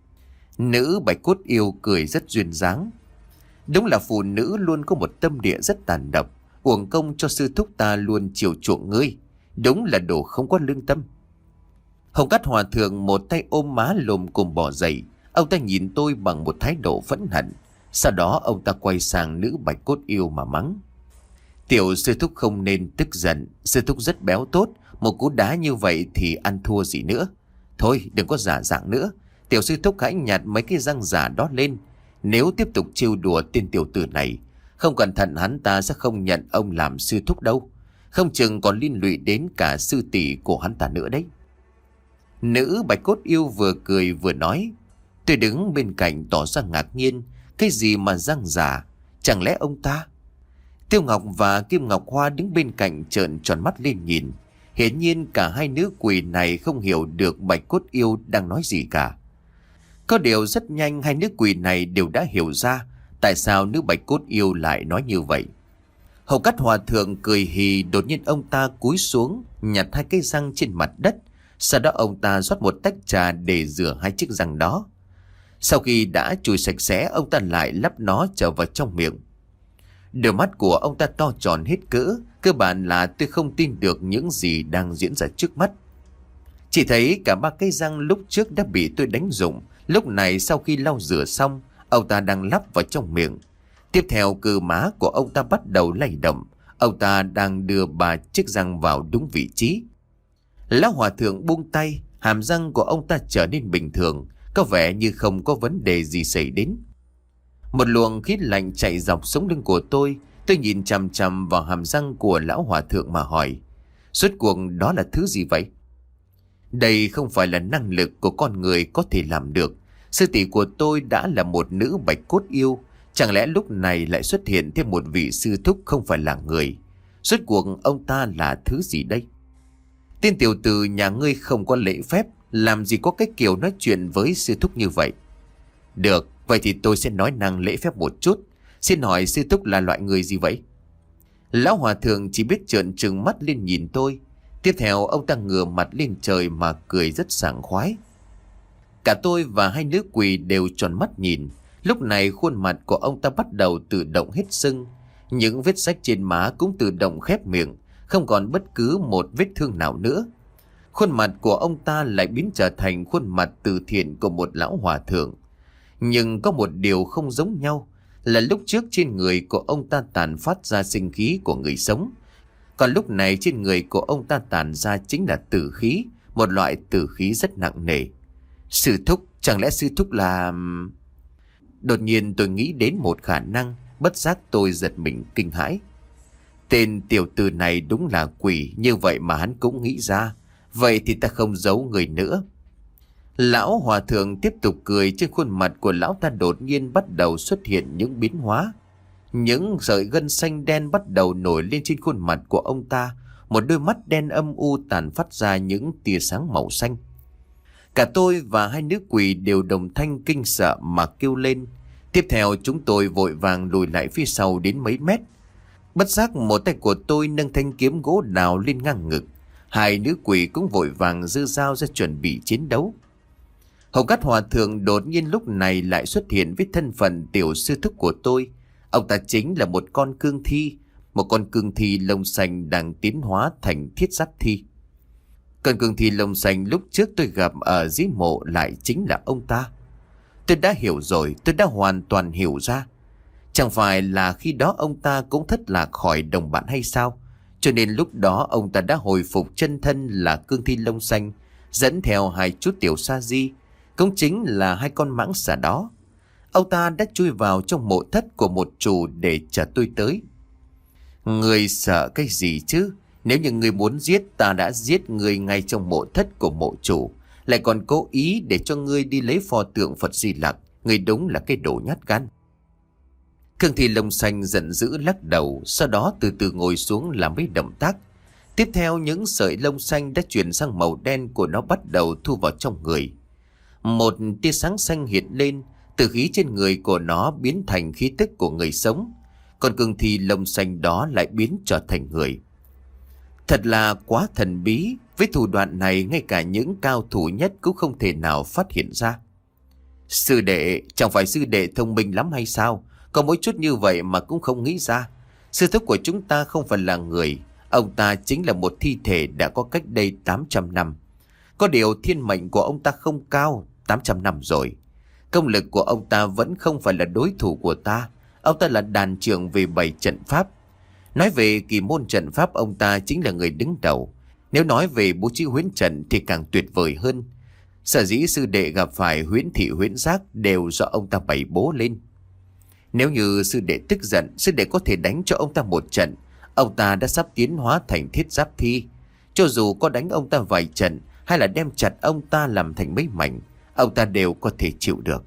Nữ bạch cốt yêu cười rất duyên dáng. Đúng là phụ nữ luôn có một tâm địa rất tàn độc. Uổng công cho sư thúc ta luôn chiều chuộng ngươi. Đúng là đồ không có lương tâm. Hồng Cát Hòa Thượng một tay ôm má lồm cồm bỏ dậy. Ông ta nhìn tôi bằng một thái độ phẫn hận. Sau đó ông ta quay sang nữ bạch cốt yêu mà mắng: Tiểu sư thúc không nên tức giận. Sư thúc rất béo tốt, một cú đá như vậy thì ăn thua gì nữa. Thôi đừng có giả dạng nữa. Tiểu sư thúc hãy nhặt mấy cái răng giả đó lên. Nếu tiếp tục trêu đùa tên tiểu tử này, không cẩn thận hắn ta sẽ không nhận ông làm sư thúc đâu. Không chừng còn liên lụy đến cả sư tỷ của hắn ta nữa đấy. Nữ bạch cốt yêu vừa cười vừa nói. Tôi đứng bên cạnh tỏ ra ngạc nhiên. Cái gì mà răng giả? Chẳng lẽ ông ta? Tiêu Ngọc và Kim Ngọc Hoa đứng bên cạnh trợn tròn mắt lên nhìn. Hiển nhiên cả hai nữ quỷ này không hiểu được bạch cốt yêu đang nói gì cả. Có điều rất nhanh hai nữ quỷ này đều đã hiểu ra tại sao nữ bạch cốt yêu lại nói như vậy. Hồng Cát Hòa Thượng cười hì, đột nhiên ông ta cúi xuống nhặt hai cái răng trên mặt đất. Sau đó ông ta rót một tách trà để rửa hai chiếc răng đó. Sau khi đã chùi sạch sẽ, ông ta lại lắp nó trở vào trong miệng. Đôi mắt của ông ta to tròn hết cỡ, cơ bản là tôi không tin được những gì đang diễn ra trước mắt. Chỉ thấy cả ba cái răng lúc trước đã bị tôi đánh rụng, lúc này sau khi lau rửa xong, ông ta đang lắp vào trong miệng. Tiếp theo cơ má của ông ta bắt đầu lay động, ông ta đang đưa ba chiếc răng vào đúng vị trí. Lão hòa thượng buông tay, hàm răng của ông ta trở nên bình thường, có vẻ như không có vấn đề gì xảy đến. Một luồng khí lạnh chạy dọc sống lưng của tôi. Tôi nhìn chằm chằm vào hàm răng của lão hòa thượng mà hỏi, rốt cuộc đó là thứ gì vậy? Đây không phải là năng lực của con người có thể làm được. Sư tỷ của tôi đã là một nữ bạch cốt yêu, chẳng lẽ lúc này lại xuất hiện thêm một vị sư thúc không phải là người? Rốt cuộc ông ta là thứ gì đây? Tên tiểu tử nhà ngươi không có lễ phép, làm gì có cái kiểu nói chuyện với sư thúc như vậy? Được, vậy thì tôi sẽ nói năng lễ phép một chút. Xin hỏi sư thúc là loại người gì vậy? Lão hòa thượng chỉ biết trợn trừng mắt lên nhìn tôi. Tiếp theo ông ta ngửa mặt lên trời mà cười rất sảng khoái. Cả tôi và hai nữ quỷ đều tròn mắt nhìn. Lúc này khuôn mặt của ông ta bắt đầu tự động hết sưng. Những vết rách trên má cũng tự động khép miệng, không còn bất cứ một vết thương nào nữa. Khuôn mặt của ông ta lại biến trở thành khuôn mặt từ thiện của một lão hòa thượng. Nhưng có một điều không giống nhau là lúc trước trên người của ông ta tàn phát ra sinh khí của người sống, còn lúc này trên người của ông ta tàn ra chính là tử khí, một loại tử khí rất nặng nề. Sư thúc, chẳng lẽ sư thúc là... Đột nhiên tôi nghĩ đến một khả năng, bất giác tôi giật mình kinh hãi. Tên tiểu tử này đúng là quỷ, như vậy mà hắn cũng nghĩ ra. Vậy thì ta không giấu người nữa. Lão hòa thượng tiếp tục cười, trên khuôn mặt của lão ta đột nhiên bắt đầu xuất hiện những biến hóa. Những sợi gân xanh đen bắt đầu nổi lên trên khuôn mặt của ông ta. Một đôi mắt đen âm u tàn phát ra những tia sáng màu xanh. Cả tôi và hai nữ quỷ đều đồng thanh kinh sợ mà kêu lên. Tiếp theo chúng tôi vội vàng lùi lại phía sau đến mấy mét. Bất giác một tay của tôi nâng thanh kiếm gỗ đào lên ngang ngực. Hai nữ quỷ cũng vội vàng giơ dao ra chuẩn bị chiến đấu. Hồng Cát Hòa Thượng đột nhiên lúc này lại xuất hiện với thân phận tiểu sư thúc của tôi. Ông ta chính là một con cương thi, một con cương thi lông xanh đang tiến hóa thành thiết giáp thi. Con cương thi lông xanh lúc trước tôi gặp ở dưới mộ lại chính là ông ta. Tôi đã hiểu rồi, tôi đã hoàn toàn hiểu ra. Chẳng phải là khi đó ông ta cũng thất lạc khỏi đồng bạn hay sao? Cho nên lúc đó ông ta đã hồi phục chân thân là cương thi lông xanh, dẫn theo hai chú tiểu sa di, cũng chính là hai con mãng xà đó. Ông ta đã chui vào trong mộ thất của một chủ để chờ tôi tới. Người sợ cái gì chứ? Nếu như người muốn giết, ta đã giết người ngay trong mộ thất của mộ chủ, lại còn cố ý để cho ngươi đi lấy pho tượng Phật Di Lặc. Người đúng là cái đồ nhát gan. Cương thi lông xanh giận dữ lắc đầu, sau đó từ từ ngồi xuống làm mấy động tác. Tiếp theo những sợi lông xanh đã chuyển sang màu đen của nó bắt đầu thu vào trong người. Một tia sáng xanh hiện lên, từ khí trên người của nó biến thành khí tức của người sống. Còn cương thi lông xanh đó lại biến trở thành người. Thật là quá thần bí, với thủ đoạn này ngay cả những cao thủ nhất cũng không thể nào phát hiện ra. Sư đệ, chẳng phải sư đệ thông minh lắm hay sao? Có mỗi chút như vậy mà cũng không nghĩ ra. Sư thúc của chúng ta không phải là người, ông ta chính là một thi thể đã có cách đây tám trăm năm. Có điều thiên mệnh của ông ta không cao, tám trăm năm rồi. Công lực của ông ta vẫn không phải là đối thủ của ta. Ông ta là đàn trưởng về bảy trận pháp. Nói về kỳ môn trận pháp, ông ta chính là người đứng đầu. Nếu nói về bố trí huyễn trận thì càng tuyệt vời hơn. Sở dĩ sư đệ gặp phải huyễn thị huyễn giác đều do ông ta bày bố lên. Nếu như sư đệ tức giận, sư đệ có thể đánh cho ông ta một trận. Ông ta đã sắp tiến hóa thành thiết giáp thi. Cho dù có đánh ông ta vài trận hay là đem chặt ông ta làm thành mấy mảnh, ông ta đều có thể chịu được.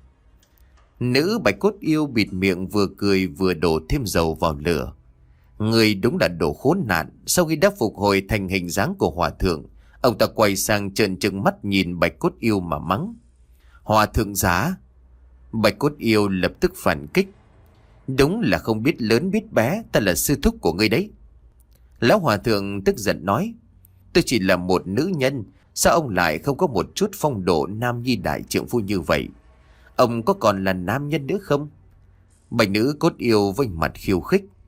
Nữ bạch cốt yêu bịt miệng vừa cười vừa đổ thêm dầu vào lửa. Người đúng là đồ khốn nạn. Sau khi đã phục hồi thành hình dáng của hòa thượng, ông ta quay sang trợn trừng mắt nhìn bạch cốt yêu mà mắng. Hòa thượng giá. Bạch cốt yêu lập tức phản kích. Đúng là không biết lớn biết bé, ta là sư thúc của ngươi đấy. Lão hòa thượng tức giận nói, tôi chỉ là một nữ nhân, sao ông lại không có một chút phong độ nam nhi đại trượng phu như vậy? Ông có còn là nam nhân nữa không? Bạch nữ cốt yêu vênh mặt khiêu khích.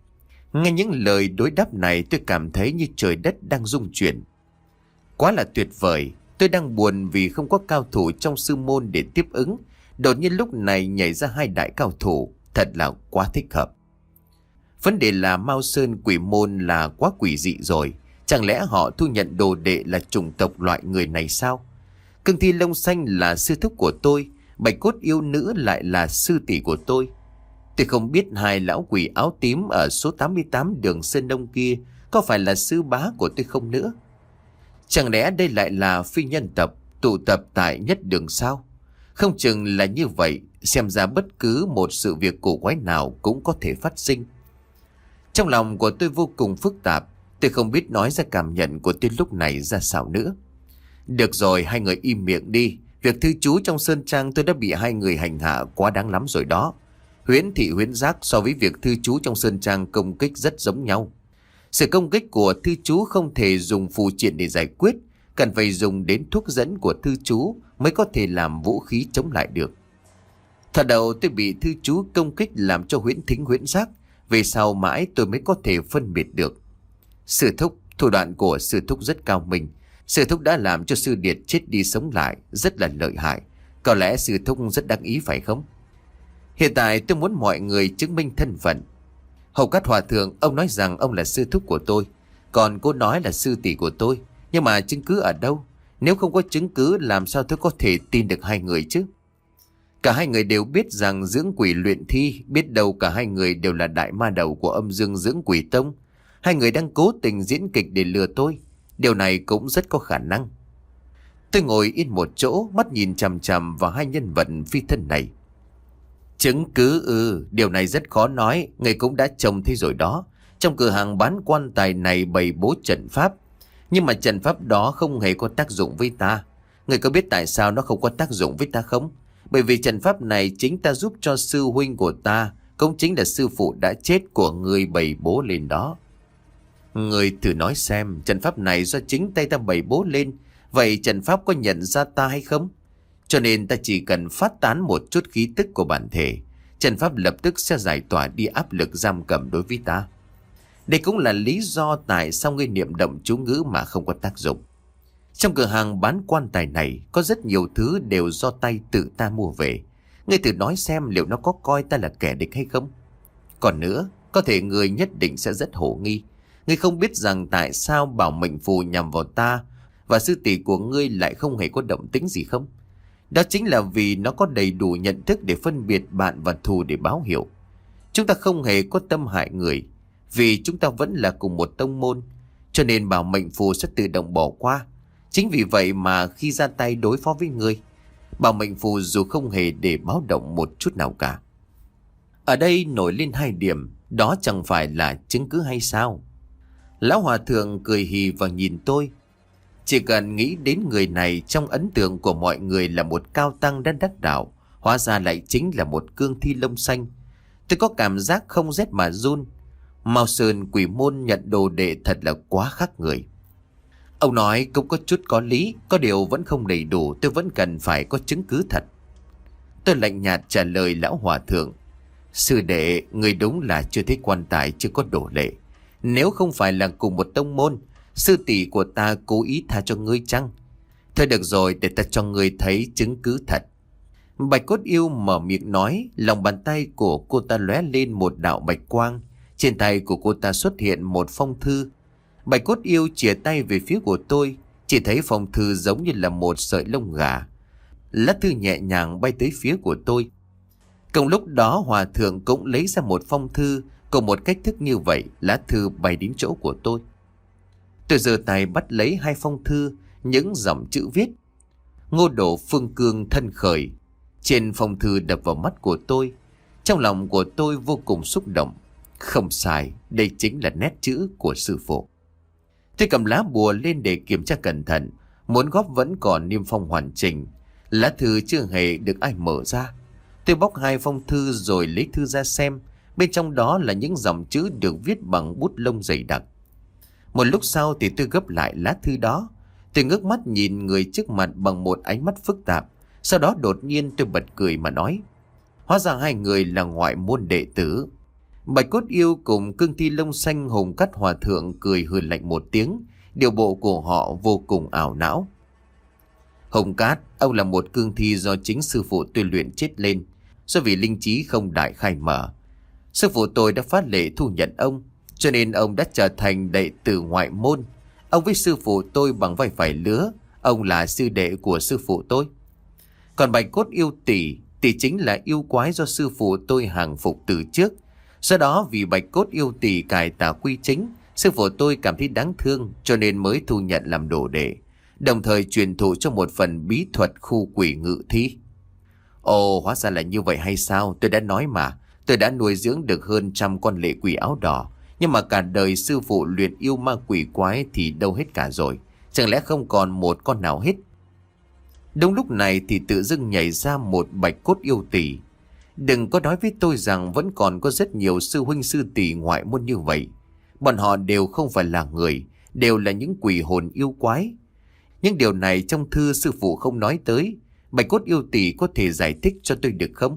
Nghe những lời đối đáp này tôi cảm thấy như trời đất đang rung chuyển. Quá là tuyệt vời. Tôi đang buồn vì không có cao thủ trong sư môn để tiếp ứng. Đột nhiên lúc này nhảy ra hai đại cao thủ, thật là quá thích hợp. Vấn đề là Mao Sơn Quỷ Môn là quá quỷ dị rồi. Chẳng lẽ họ thu nhận đồ đệ là chủng tộc loại người này sao? Cương Thi Lông Xanh là sư thúc của tôi, Bạch Cốt Yêu Nữ lại là sư tỷ của tôi. Tôi không biết hai lão quỷ áo tím ở số tám mươi tám đường Sơn Đông kia có phải là sư bá của tôi không nữa. Chẳng lẽ đây lại là phi nhân tộc tụ tập tại nhất đường sao? Không chừng là như vậy, xem ra bất cứ một sự việc cổ quái nào cũng có thể phát sinh. Trong lòng của tôi vô cùng phức tạp, tôi không biết nói ra cảm nhận của tôi lúc này ra sao nữa. Được rồi, hai người im miệng đi. Việc thư trú trong Sơn Trang tôi đã bị hai người hành hạ quá đáng lắm rồi đó. Huyễn thị huyễn giác so với việc thư trú trong Sơn Trang công kích rất giống nhau. Sự công kích của thư trú không thể dùng phù triện để giải quyết, cần phải dùng đến thuốc dẫn của thư trú mới có thể làm vũ khí chống lại được. Thật đầu tôi bị thư trú công kích làm cho huyễn thính huyễn giác, về sau mãi tôi mới có thể phân biệt được. Sư thúc, thủ đoạn của sư thúc rất cao minh. Sư thúc đã làm cho sư điệt chết đi sống lại, rất là lợi hại. Có lẽ sư thúc rất đắc ý phải không? Hiện tại tôi muốn mọi người chứng minh thân phận. Hầu Cát Hòa Thượng, ông nói rằng ông là sư thúc của tôi, còn cô nói là sư tỷ của tôi. Nhưng mà chứng cứ ở đâu? Nếu không có chứng cứ làm sao tôi có thể tin được hai người chứ? Cả hai người đều biết rằng dưỡng quỷ luyện thi, biết đâu cả hai người đều là đại ma đầu của âm dương dưỡng quỷ tông. Hai người đang cố tình diễn kịch để lừa tôi. Điều này cũng rất có khả năng. Tôi ngồi yên một chỗ, mắt nhìn chằm chằm vào hai nhân vật phi thân này. Chứng cứ ừ, điều này rất khó nói, người cũng đã trông thấy rồi đó. Trong cửa hàng bán quan tài này bày bố trận pháp, nhưng mà trận pháp đó không hề có tác dụng với ta. Người có biết tại sao nó không có tác dụng với ta không? Bởi vì trận pháp này chính ta giúp cho sư huynh của ta, cũng chính là sư phụ đã chết của người bày bố lên đó. Người thử nói xem, trận pháp này do chính tay ta bày bố lên, vậy trận pháp có nhận ra ta hay không? Cho nên ta chỉ cần phát tán một chút khí tức của bản thể, trận pháp lập tức sẽ giải tỏa đi áp lực giam cầm đối với ta. Đây cũng là lý do tại sao ngươi niệm động chú ngữ mà không có tác dụng. Trong cửa hàng bán quan tài này có rất nhiều thứ đều do tay tự ta mua về. Ngươi thử nói xem liệu nó có coi ta là kẻ địch hay không? Còn nữa, có thể người nhất định sẽ rất hổ nghi. Ngươi không biết rằng tại sao bảo mệnh phù nhằm vào ta và sư tỷ của ngươi lại không hề có động tĩnh gì không? Đó chính là vì nó có đầy đủ nhận thức để phân biệt bạn và thù để báo hiệu. Chúng ta không hề có tâm hại người, vì chúng ta vẫn là cùng một tông môn, cho nên bảo mệnh phù sẽ tự động bỏ qua. Chính vì vậy mà khi ra tay đối phó với ngươi, bảo mệnh phù dù không hề để báo động một chút nào cả. Ở đây nổi lên hai điểm, đó chẳng phải là chứng cứ hay sao? Lão Hòa Thượng cười hì và nhìn tôi. Chỉ cần nghĩ đến người này trong ấn tượng của mọi người là một cao tăng đã đắc đạo, hóa ra lại chính là một cương thi lông xanh. Tôi có cảm giác không rét mà run. Mao Sơn Quỷ Môn nhận đồ đệ thật là quá khác người. Ông nói cũng có chút có lý, có điều vẫn không đầy đủ, tôi vẫn cần phải có chứng cứ thật. Tôi lạnh nhạt trả lời Lão Hòa Thượng. Sư đệ, người đúng là chưa thấy quan tài chưa có đổ lệ. Nếu không phải là cùng một tông môn, sư tỷ của ta cố ý tha cho ngươi chăng? Thôi được rồi, để ta cho ngươi thấy chứng cứ thật. Bạch Cốt Yêu mở miệng nói, lòng bàn tay của cô ta lóe lên một đạo bạch quang. Trên tay của cô ta xuất hiện một phong thư. Bạch Cốt Yêu chìa tay về phía của tôi, chỉ thấy phong thư giống như là một sợi lông gà. Lá thư nhẹ nhàng bay tới phía của tôi. Cùng lúc đó Hòa Thượng cũng lấy ra một phong thư, cùng một cách thức như vậy, lá thư bay đến chỗ của tôi. Tôi giơ tay bắt lấy hai phong thư, những dòng chữ viết: Ngô Đổ Phương Cương thân khởi. Trên phong thư đập vào mắt của tôi. Trong lòng của tôi vô cùng xúc động. Không sai, đây chính là nét chữ của sư phụ. Tôi cầm lá bùa lên để kiểm tra cẩn thận, muốn góp vẫn còn niêm phong hoàn chỉnh. Lá thư chưa hề được ai mở ra. Tôi bóc hai phong thư rồi lấy thư ra xem. Bên trong đó là những dòng chữ được viết bằng bút lông dày đặc. Một lúc sau thì tôi gấp lại lá thư đó. Tôi ngước mắt nhìn người trước mặt bằng một ánh mắt phức tạp. Sau đó đột nhiên tôi bật cười mà nói: Hóa ra hai người là ngoại môn đệ tử. Bạch cốt yêu cùng cương thi lông xanh Hồng Cát Hòa Thượng cười hừ lạnh một tiếng. Điều bộ của họ vô cùng ảo não. Hồng Cát, ông là một cương thi do chính sư phụ tôi luyện chết lên, do vì linh trí không đại khai mở. Sư phụ tôi đã phát lệ thu nhận ông, cho nên ông đã trở thành đệ tử ngoại môn. Ông với sư phụ tôi bằng vai phải lứa, ông là sư đệ của sư phụ tôi. Còn Bạch cốt yêu tỷ, tỷ chính là yêu quái do sư phụ tôi hàng phục từ trước. Do đó vì Bạch cốt yêu tỷ cải tà quy chính, sư phụ tôi cảm thấy đáng thương cho nên mới thu nhận làm đồ đệ, đồng thời truyền thụ cho một phần bí thuật khu quỷ ngự thi. Ồ, hóa ra là như vậy hay sao? Tôi đã nói mà, tôi đã nuôi dưỡng được hơn trăm con lệ quỷ áo đỏ. Nhưng mà cả đời sư phụ luyện yêu ma quỷ quái thì đâu hết cả rồi. Chẳng lẽ không còn một con nào hết? Đúng lúc này thì tự dưng nhảy ra một bạch cốt yêu tỷ. Đừng có nói với tôi rằng vẫn còn có rất nhiều sư huynh sư tỷ ngoại môn như vậy. Bọn họ đều không phải là người, đều là những quỷ hồn yêu quái. Nhưng điều này trong thư sư phụ không nói tới. Bạch cốt yêu tỷ có thể giải thích cho tôi được không?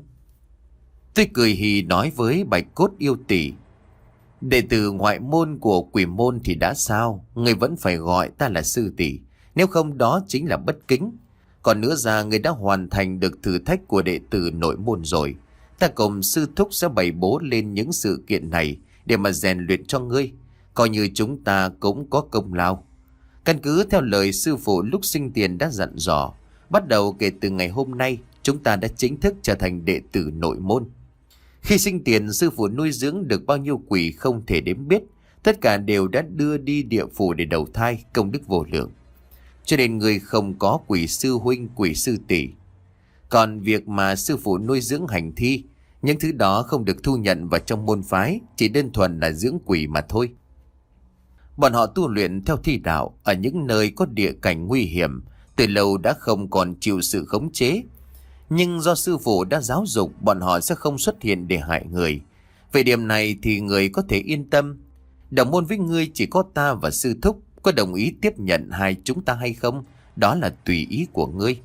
Tôi cười hì nói với bạch cốt yêu tỷ: đệ tử ngoại môn của quỷ môn thì đã sao, người vẫn phải gọi ta là sư tỷ, nếu không đó chính là bất kính. Còn nữa ra, người đã hoàn thành được thử thách của đệ tử nội môn rồi. Ta cùng sư thúc sẽ bày bố lên những sự kiện này để mà rèn luyện cho ngươi, coi như chúng ta cũng có công lao. Căn cứ theo lời sư phụ lúc sinh tiền đã dặn dò, bắt đầu kể từ ngày hôm nay, chúng ta đã chính thức trở thành đệ tử nội môn. Khi sinh tiền, sư phụ nuôi dưỡng được bao nhiêu quỷ không thể đếm biết, tất cả đều đã đưa đi địa phủ để đầu thai, công đức vô lượng. Cho nên người không có quỷ sư huynh, quỷ sư tỷ. Còn việc mà sư phụ nuôi dưỡng hành thi, những thứ đó không được thu nhận vào trong môn phái, chỉ đơn thuần là dưỡng quỷ mà thôi. Bọn họ tu luyện theo thi đạo ở những nơi có địa cảnh nguy hiểm, từ lâu đã không còn chịu sự khống chế. Nhưng do sư phụ đã giáo dục, bọn họ sẽ không xuất hiện để hại người. Về điểm này thì người có thể yên tâm. Đồng môn với ngươi chỉ có ta và sư thúc, có đồng ý tiếp nhận hai chúng ta hay không, đó là tùy ý của ngươi.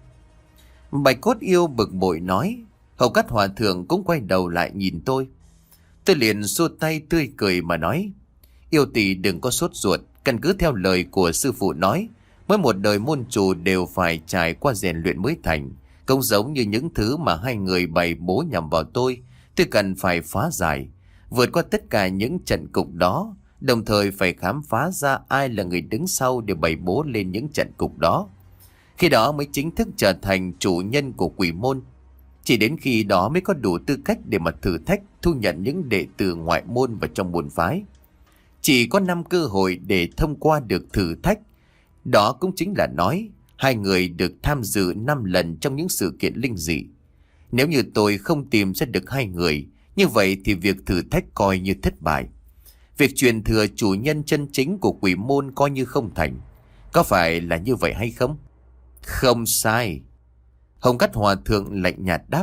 Bạch cốt yêu bực bội nói. Hầu Cát Hòa Thượng cũng quay đầu lại nhìn tôi. Tôi liền xua tay tươi cười mà nói: yêu tỷ đừng có sốt ruột, căn cứ theo lời của sư phụ nói, mỗi một đời môn chủ đều phải trải qua rèn luyện mới thành. Cũng giống như những thứ mà hai người bày bố nhằm vào tôi, tôi cần phải phá giải, vượt qua tất cả những trận cục đó, đồng thời phải khám phá ra ai là người đứng sau để bày bố lên những trận cục đó. Khi đó mới chính thức trở thành chủ nhân của quỷ môn. Chỉ đến khi đó mới có đủ tư cách để mà thử thách thu nhận những đệ tử ngoại môn vào trong môn phái. Chỉ có năm cơ hội để thông qua được thử thách. Đó cũng chính là nói hai người được tham dự năm lần trong những sự kiện linh dị. Nếu như tôi không tìm ra được hai người, như vậy thì việc thử thách coi như thất bại. Việc truyền thừa chủ nhân chân chính của quỷ môn coi như không thành. Có phải là như vậy hay không? Không sai. Hồng Cát Hòa Thượng lạnh nhạt đáp.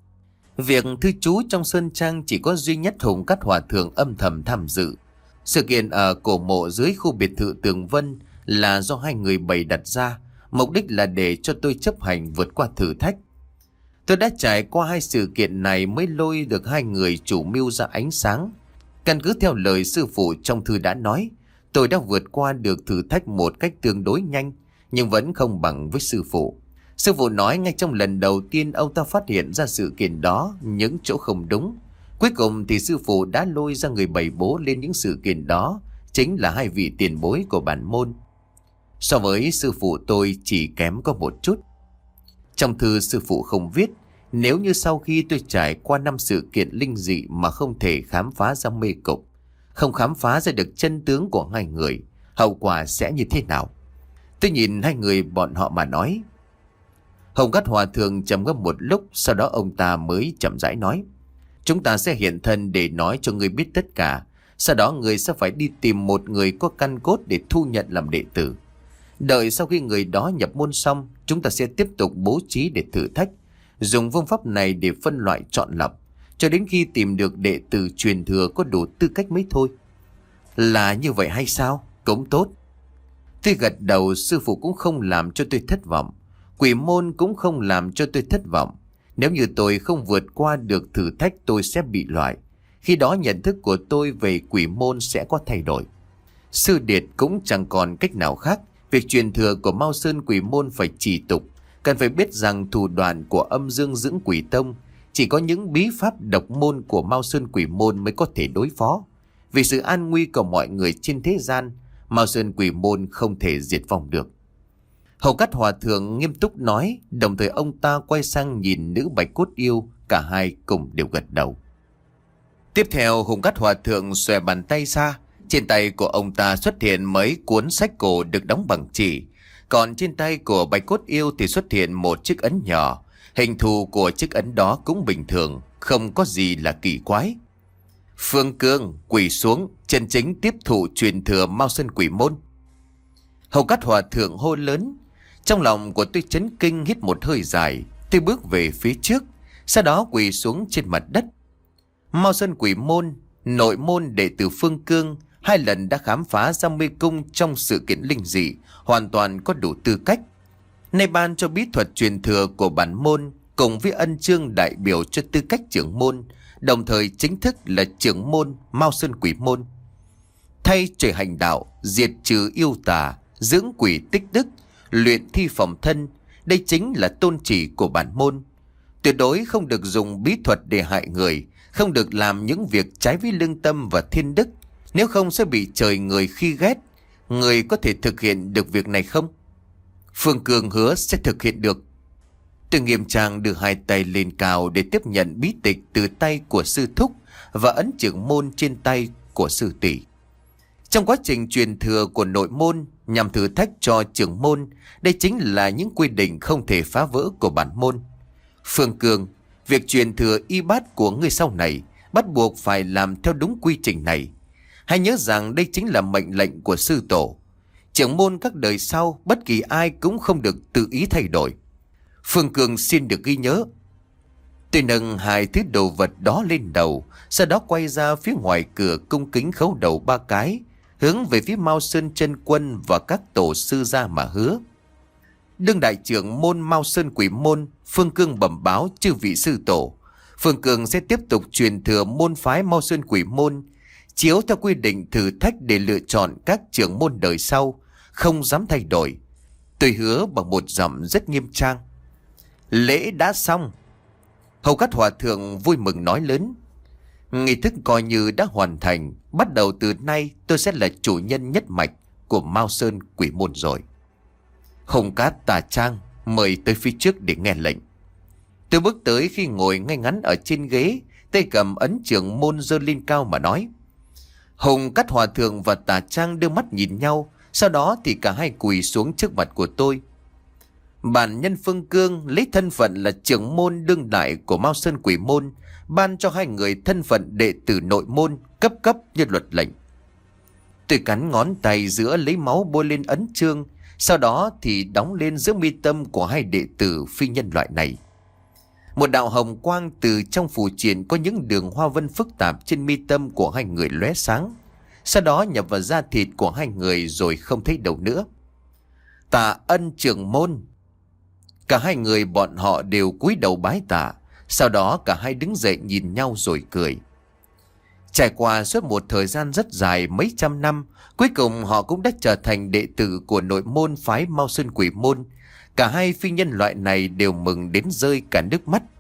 Việc thư trú trong sơn trang chỉ có duy nhất Hồng Cát Hòa Thượng âm thầm tham dự. Sự kiện ở cổ mộ dưới khu biệt thự Tường Vân là do hai người bày đặt ra, mục đích là để cho tôi chấp hành vượt qua thử thách. Tôi đã trải qua hai sự kiện này mới lôi được hai người chủ mưu ra ánh sáng. Căn cứ theo lời sư phụ trong thư đã nói, tôi đã vượt qua được thử thách một cách tương đối nhanh, nhưng vẫn không bằng với sư phụ. Sư phụ nói ngay trong lần đầu tiên ông ta phát hiện ra sự kiện đó những chỗ không đúng. Cuối cùng thì sư phụ đã lôi ra người bày bố lên những sự kiện đó, chính là hai vị tiền bối của bản môn. So với sư phụ tôi chỉ kém có một chút. Trong thư sư phụ không viết, nếu như sau khi tôi trải qua năm sự kiện linh dị mà không thể khám phá ra mê cục, không khám phá ra được chân tướng của hai người, hậu quả sẽ như thế nào? Tôi nhìn hai người bọn họ mà nói. Hồng Cát Hòa Thượng trầm ngâm một lúc, sau đó ông ta mới chậm rãi nói: chúng ta sẽ hiện thân để nói cho ngươi biết tất cả. Sau đó ngươi sẽ phải đi tìm một người có căn cốt để thu nhận làm đệ tử. Đợi sau khi người đó nhập môn xong, chúng ta sẽ tiếp tục bố trí để thử thách, dùng phương pháp này để phân loại chọn lọc, cho đến khi tìm được đệ tử truyền thừa có đủ tư cách mới thôi. Là như vậy hay sao? Cũng tốt. Tôi gật đầu. Sư phụ cũng không làm cho tôi thất vọng, quỷ môn cũng không làm cho tôi thất vọng. Nếu như tôi không vượt qua được thử thách, tôi sẽ bị loại. Khi đó nhận thức của tôi về quỷ môn sẽ có thay đổi. Sư điệt cũng chẳng còn cách nào khác. Việc truyền thừa của Mao Sơn Quỷ Môn phải trì tục. Cần phải biết rằng thủ đoạn của âm dương dưỡng quỷ tông, chỉ có những bí pháp độc môn của Mao Sơn Quỷ Môn mới có thể đối phó. Vì sự an nguy của mọi người trên thế gian, Mao Sơn Quỷ Môn không thể diệt vong được. Hầu Cát Hòa Thượng nghiêm túc nói, đồng thời ông ta quay sang nhìn nữ Bạch Cốt Yêu, cả hai cùng đều gật đầu. Tiếp theo, Hùng Cát Hòa Thượng xòe bàn tay ra, trên tay của ông ta xuất hiện mấy cuốn sách cổ được đóng bằng chỉ, còn trên tay của Bạch Cốt Yêu thì xuất hiện một chiếc ấn nhỏ. Hình thù của chiếc ấn đó cũng bình thường, không có gì là kỳ quái. Phương Cương quỳ xuống, chân chính tiếp thụ truyền thừa Mao Sơn Quỷ Môn. Hầu Cát Hòa Thượng hô lớn. Trong lòng của tôi chấn kinh, hít một hơi dài. Tôi bước về phía trước, sau đó quỳ xuống trên mặt đất. Mao Sơn Quỷ Môn, nội môn đệ tử Phương Cương, hai lần đã khám phá ra mê cung trong sự kiện linh dị, hoàn toàn có đủ tư cách. Nay ban cho bí thuật truyền thừa của bản môn, cùng với ân chương đại biểu cho tư cách trưởng môn, đồng thời chính thức là trưởng môn Mao Sơn Quỷ Môn. Thay trời hành đạo, diệt trừ yêu tà, dưỡng quỷ tích đức, luyện thi phòng thân, đây chính là tôn chỉ của bản môn. Tuyệt đối không được dùng bí thuật để hại người, không được làm những việc trái với lương tâm và thiên đức, nếu không sẽ bị trời người khi ghét. Người có thể thực hiện được việc này không? Phương Cương hứa sẽ thực hiện được. Từ nghiêm trang đưa hai tay lên cao để tiếp nhận bí tịch từ tay của sư thúc và ấn trưởng môn trên tay của sư tỷ. Trong quá trình truyền thừa của nội môn nhằm thử thách cho trưởng môn, đây chính là những quy định không thể phá vỡ của bản môn. Phương Cương, việc truyền thừa y bát của ngươi sau này bắt buộc phải làm theo đúng quy trình này. Hãy nhớ rằng đây chính là mệnh lệnh của sư tổ. Trưởng môn các đời sau, bất kỳ ai cũng không được tự ý thay đổi. Phương Cương xin được ghi nhớ. Tôi nâng hai thứ đồ vật đó lên đầu, sau đó quay ra phía ngoài cửa cung kính khấu đầu ba cái, hướng về phía Mao Sơn Chân Quân và các tổ sư ra mà hứa. Đương đại trưởng môn Mao Sơn Quỷ Môn, Phương Cương bẩm báo chư vị sư tổ, Phương Cương sẽ tiếp tục truyền thừa môn phái Mao Sơn Quỷ Môn, chiếu theo quy định thử thách để lựa chọn các trưởng môn đời sau, không dám thay đổi. Tôi hứa bằng một giọng rất nghiêm trang. Lễ đã xong. Hầu Cát Hòa Thượng vui mừng nói lớn. Nghi thức coi như đã hoàn thành. Bắt đầu từ nay tôi sẽ là chủ nhân nhất mạch của Mao Sơn Quỷ Môn rồi. Hồng Cát Tà Trang mời tới phía trước để nghe lệnh. Tôi bước tới, khi ngồi ngay ngắn ở trên ghế, tay cầm ấn trưởng môn giơ lên cao mà nói. Hồng Cát Hòa Thượng và Tà Trang đưa mắt nhìn nhau, sau đó thì cả hai quỳ xuống trước mặt của tôi. Bản nhân Phương Cương lấy thân phận là trưởng môn đương đại của Mao Sơn Quỷ Môn, ban cho hai người thân phận đệ tử nội môn, cấp cấp như luật lệnh. Tôi cắn ngón tay giữa lấy máu bôi lên ấn chương, sau đó thì đóng lên giữa mi tâm của hai đệ tử phi nhân loại này. Một đạo hồng quang từ trong phù triện có những đường hoa vân phức tạp trên mi tâm của hai người lóe sáng, sau đó nhập vào da thịt của hai người rồi không thấy đâu nữa. Tạ ân trưởng môn. Cả hai người bọn họ đều cúi đầu bái tạ, sau đó cả hai đứng dậy nhìn nhau rồi cười. Trải qua suốt một thời gian rất dài mấy trăm năm, cuối cùng họ cũng đã trở thành đệ tử của nội môn phái Mao Sơn Quỷ Môn. Cả hai phi nhân loại này đều mừng đến rơi cả nước mắt.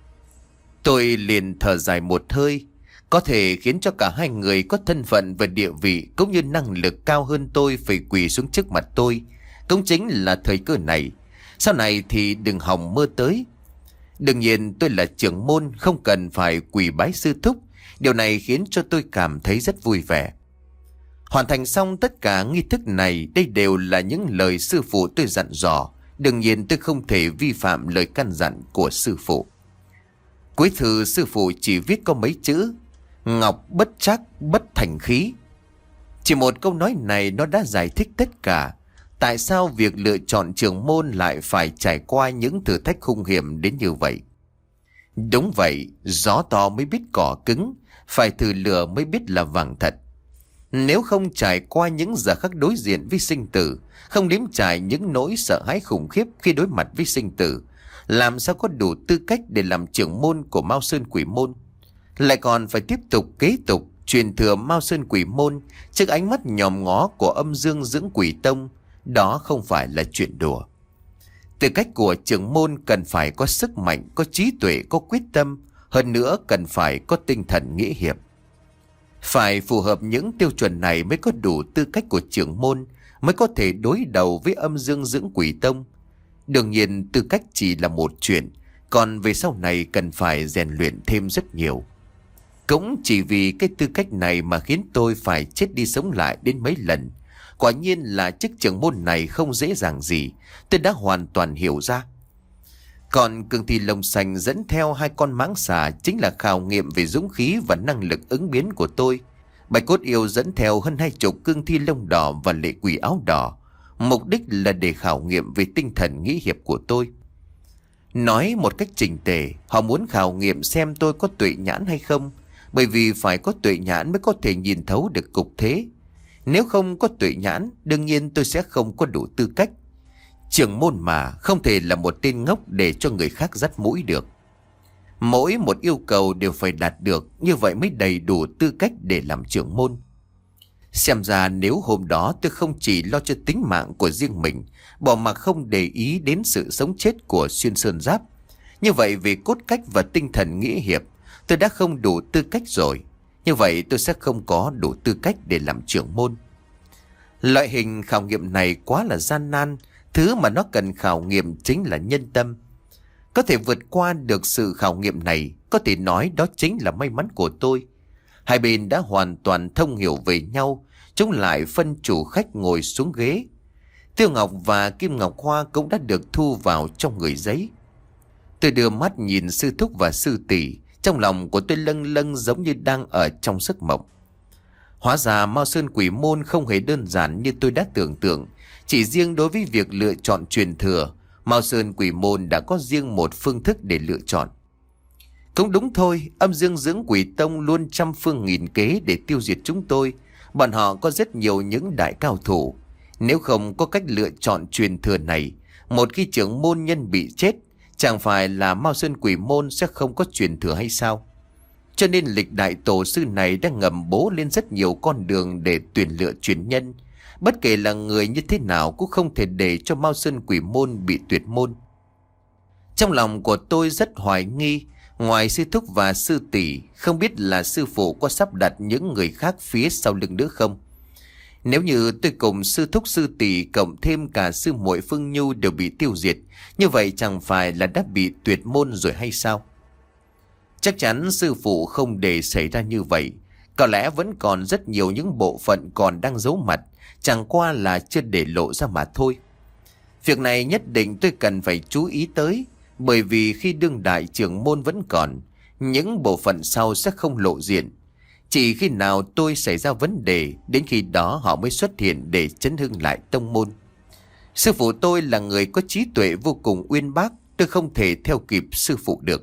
Tôi liền thở dài một hơi. Có thể khiến cho cả hai người có thân phận và địa vị cũng như năng lực cao hơn tôi phải quỳ xuống trước mặt tôi, cũng chính là thời cơ này. Sau này thì đừng hòng mơ tới. Đương nhiên tôi là trưởng môn, không cần phải quỳ bái sư thúc. Điều này khiến cho tôi cảm thấy rất vui vẻ. Hoàn thành xong tất cả nghi thức này, đây đều là những lời sư phụ tôi dặn dò. Đương nhiên tôi không thể vi phạm lời căn dặn của sư phụ. Cuối thư sư phụ chỉ viết có mấy chữ: Ngọc bất trắc bất thành khí. Chỉ một câu nói này nó đã giải thích tất cả. Tại sao việc lựa chọn trưởng môn lại phải trải qua những thử thách hung hiểm đến như vậy? Đúng vậy, gió to mới biết cỏ cứng, phải thử lửa mới biết là vàng thật. Nếu không trải qua những giờ khắc đối diện với sinh tử, không nếm trải những nỗi sợ hãi khủng khiếp khi đối mặt với sinh tử, làm sao có đủ tư cách để làm trưởng môn của Mao Sơn Quỷ Môn? lại còn phải tiếp tục kế tục truyền thừa Mao Sơn Quỷ Môn trước ánh mắt nhòm ngó của âm dương dưỡng quỷ tông. Đó không phải là chuyện đùa. Tư cách của trưởng môn cần phải có sức mạnh, có trí tuệ, có quyết tâm, hơn nữa cần phải có tinh thần nghĩa hiệp. Phải phù hợp những tiêu chuẩn này mới có đủ tư cách của trưởng môn, mới có thể đối đầu với âm dương dưỡng quỷ tông. Đương nhiên tư cách chỉ là một chuyện, còn về sau này cần phải rèn luyện thêm rất nhiều. Cũng chỉ vì cái tư cách này mà khiến tôi phải chết đi sống lại đến mấy lần. Quả nhiên là chức trưởng môn này không dễ dàng gì, tôi đã hoàn toàn hiểu ra. Còn cương thi lông xanh dẫn theo hai con mãng xà chính là khảo nghiệm về dũng khí và năng lực ứng biến của tôi. Bạch cốt yêu dẫn theo hơn hai chục cương thi lông đỏ và lệ quỷ áo đỏ. Mục đích là để khảo nghiệm về tinh thần nghĩa hiệp của tôi. Nói một cách chỉnh tề, họ muốn khảo nghiệm xem tôi có tuệ nhãn hay không. Bởi vì phải có tuệ nhãn mới có thể nhìn thấu được cục thế. Nếu không có tuệ nhãn, đương nhiên tôi sẽ không có đủ tư cách. Trưởng môn mà không thể là một tên ngốc để cho người khác dắt mũi được. Mỗi một yêu cầu đều phải đạt được, như vậy mới đầy đủ tư cách để làm trưởng môn. Xem ra nếu hôm đó tôi không chỉ lo cho tính mạng của riêng mình, bỏ mặc không để ý đến sự sống chết của Xuyên Sơn Giáp, như vậy về cốt cách và tinh thần nghĩa hiệp, tôi đã không đủ tư cách rồi. Như vậy tôi sẽ không có đủ tư cách để làm trưởng môn. Loại hình khảo nghiệm này quá là gian nan. Thứ mà nó cần khảo nghiệm chính là nhân tâm. Có thể vượt qua được sự khảo nghiệm này, có thể nói đó chính là may mắn của tôi. Hai bên đã hoàn toàn thông hiểu về nhau, chúng lại phân chủ khách ngồi xuống ghế. Tiêu Ngọc và Kim Ngọc Hoa cũng đã được thu vào trong người giấy. Tôi đưa mắt nhìn sư thúc và sư tỷ, trong lòng của tôi lâng lâng giống như đang ở trong giấc mộng. Hóa ra Mao Sơn Quỷ Môn không hề đơn giản như tôi đã tưởng tượng. Chỉ riêng đối với việc lựa chọn truyền thừa, Mao Sơn Quỷ Môn đã có riêng một phương thức để lựa chọn. Cũng đúng thôi, âm dương dưỡng quỷ tông luôn trăm phương nghìn kế để tiêu diệt chúng tôi. Bọn họ có rất nhiều những đại cao thủ. Nếu không có cách lựa chọn truyền thừa này, một khi trưởng môn nhân bị chết, chẳng phải là Mao Sơn Quỷ Môn sẽ không có truyền thừa hay sao? Cho nên lịch đại tổ sư này đang ngầm bố lên rất nhiều con đường để tuyển lựa truyền nhân. Bất kể là người như thế nào cũng không thể để cho Mao Sơn Quỷ Môn bị tuyệt môn. Trong lòng của tôi rất hoài nghi, ngoài sư thúc và sư tỷ, không biết là sư phụ có sắp đặt những người khác phía sau lưng nữa không? Nếu như tôi cùng sư thúc sư tỷ cộng thêm cả sư muội Phương Nhu đều bị tiêu diệt, như vậy chẳng phải là đã bị tuyệt môn rồi hay sao? Chắc chắn sư phụ không để xảy ra như vậy. Có lẽ vẫn còn rất nhiều những bộ phận còn đang giấu mặt, chẳng qua là chưa để lộ ra mà thôi. Việc này nhất định tôi cần phải chú ý tới, bởi vì khi đương đại trưởng môn vẫn còn, những bộ phận sau sẽ không lộ diện. Chỉ khi nào tôi xảy ra vấn đề, đến khi đó họ mới xuất hiện để chấn hưng lại tông môn. Sư phụ tôi là người có trí tuệ vô cùng uyên bác, tôi không thể theo kịp sư phụ được.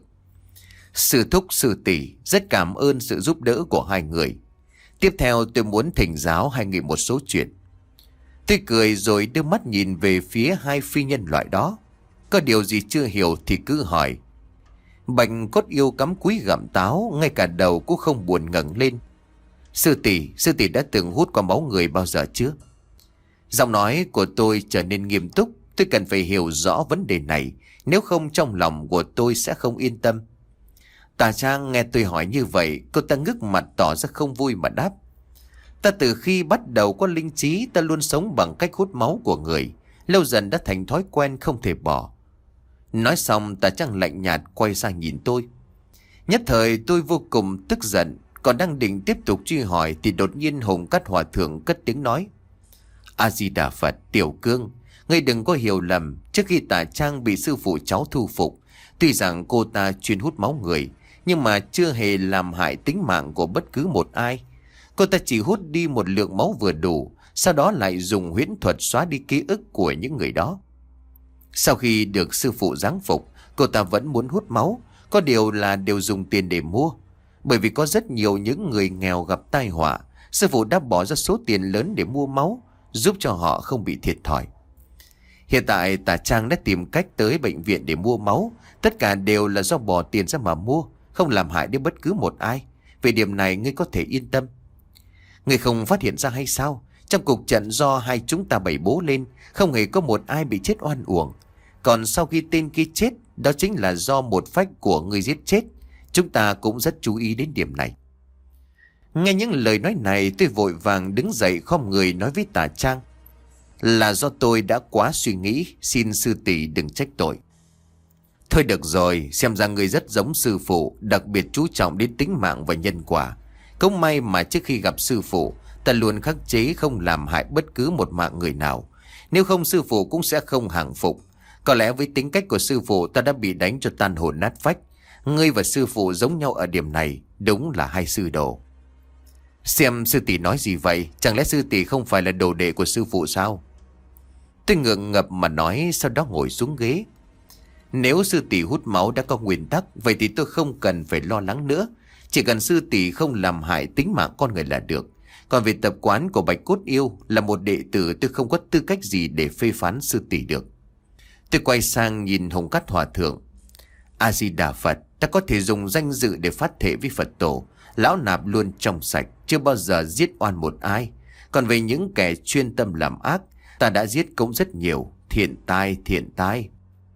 Sư thúc sư tỷ, rất cảm ơn sự giúp đỡ của hai người. Tiếp theo tôi muốn thỉnh giáo hai người một số chuyện. Tôi cười rồi đưa mắt nhìn về phía hai phi nhân loại đó. Có điều gì chưa hiểu thì cứ hỏi. Bạch cốt yêu cắm cúi gặm táo, ngay cả đầu cũng không buồn ngẩng lên. Sư tỷ, sư tỷ đã từng hút qua máu người bao giờ chưa? Giọng nói của tôi trở nên nghiêm túc. Tôi cần phải hiểu rõ vấn đề này, nếu không trong lòng của tôi sẽ không yên tâm. Tà Trang nghe tôi hỏi như vậy, cô ta ngước mặt tỏ ra không vui mà đáp. Ta từ khi bắt đầu có linh trí, ta luôn sống bằng cách hút máu của người, lâu dần đã thành thói quen không thể bỏ. Nói xong, Tà Trang lạnh nhạt quay sang nhìn tôi. Nhất thời tôi vô cùng tức giận, còn đang định tiếp tục truy hỏi thì đột nhiên Hồng Cát Hòa Thượng cất tiếng nói. A Di Đà Phật, Tiểu Cương, ngươi đừng có hiểu lầm. Trước khi Tà Trang bị sư phụ cháu thu phục, tuy rằng cô ta chuyên hút máu người, nhưng mà chưa hề làm hại tính mạng của bất cứ một ai. Cô ta chỉ hút đi một lượng máu vừa đủ, sau đó lại dùng huyễn thuật xóa đi ký ức của những người đó. Sau khi được sư phụ giáng phục, cô ta vẫn muốn hút máu, có điều là đều dùng tiền để mua. Bởi vì có rất nhiều những người nghèo gặp tai họa, sư phụ đã bỏ ra số tiền lớn để mua máu, giúp cho họ không bị thiệt thòi. Hiện tại Tà Trang đã tìm cách tới bệnh viện để mua máu, tất cả đều là do bỏ tiền ra mà mua, không làm hại đến bất cứ một ai. Về điểm này ngươi có thể yên tâm. Ngươi không phát hiện ra hay sao? Trong cuộc trận do hai chúng ta bày bố lên, không hề có một ai bị chết oan uổng. Còn sau khi tên kia chết, đó chính là do một phách của ngươi giết chết. Chúng ta cũng rất chú ý đến điểm này. Nghe những lời nói này, tôi vội vàng đứng dậy khom người nói với Tà Trang: Là do tôi đã quá suy nghĩ, xin sư tỷ đừng trách tội. Thôi được rồi, xem ra ngươi rất giống sư phụ, đặc biệt chú trọng đến tính mạng và nhân quả. Cũng may mà trước khi gặp sư phụ, ta luôn khắc chế không làm hại bất cứ một mạng người nào. Nếu không sư phụ cũng sẽ không hàng phục. Có lẽ với tính cách của sư phụ, ta đã bị đánh cho tan hồn nát phách. Ngươi và sư phụ giống nhau ở điểm này, đúng là hai sư đồ. Xem sư tỷ nói gì vậy? Chẳng lẽ sư tỷ không phải là đồ đệ của sư phụ sao? Tôi ngượng ngập mà nói, sau đó ngồi xuống ghế. Nếu sư tỷ hút máu đã có nguyên tắc, vậy thì tôi không cần phải lo lắng nữa. Chỉ cần sư tỷ không làm hại tính mạng con người là được. Còn về tập quán của Bạch Cốt Yêu, là một đệ tử, tôi không có tư cách gì để phê phán sư tỷ được. Tôi quay sang nhìn Hồng Cát Hòa Thượng. A Di Đà Phật, ta có thể dùng danh dự để phát thệ với Phật tổ. Lão nạp luôn trong sạch, chưa bao giờ giết oan một ai. Còn về những kẻ chuyên tâm làm ác, ta đã giết cũng rất nhiều. Thiện tai, thiện tai.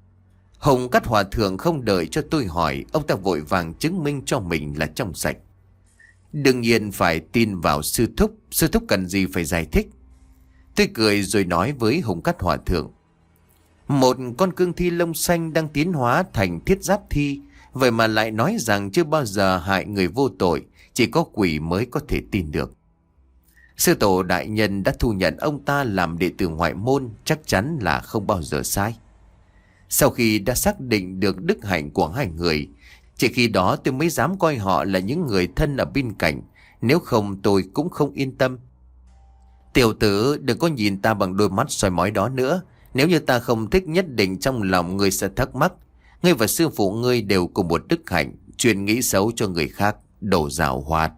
Hồng Cát Hòa Thượng không đợi cho tôi hỏi, ông ta vội vàng chứng minh cho mình là trong sạch. Đương nhiên phải tin vào sư thúc, sư thúc cần gì phải giải thích. Tôi cười rồi nói với Hồng Cát Hòa Thượng: Một con cương thi lông xanh đang tiến hóa thành thiết giáp thi, vậy mà lại nói rằng chưa bao giờ hại người vô tội, chỉ có quỷ mới có thể tin được. Sư tổ đại nhân đã thu nhận ông ta làm đệ tử ngoại môn, chắc chắn là không bao giờ sai. Sau khi đã xác định được đức hạnh của hai người, chỉ khi đó tôi mới dám coi họ là những người thân ở bên cạnh, nếu không tôi cũng không yên tâm. Tiểu tử, đừng có nhìn ta bằng đôi mắt soi mói đó nữa. Nếu như ta không thích, nhất định trong lòng ngươi sẽ thắc mắc. Ngươi và sư phụ ngươi đều cùng một đức hạnh, chuyên nghĩ xấu cho người khác, đổ giảo hoạt.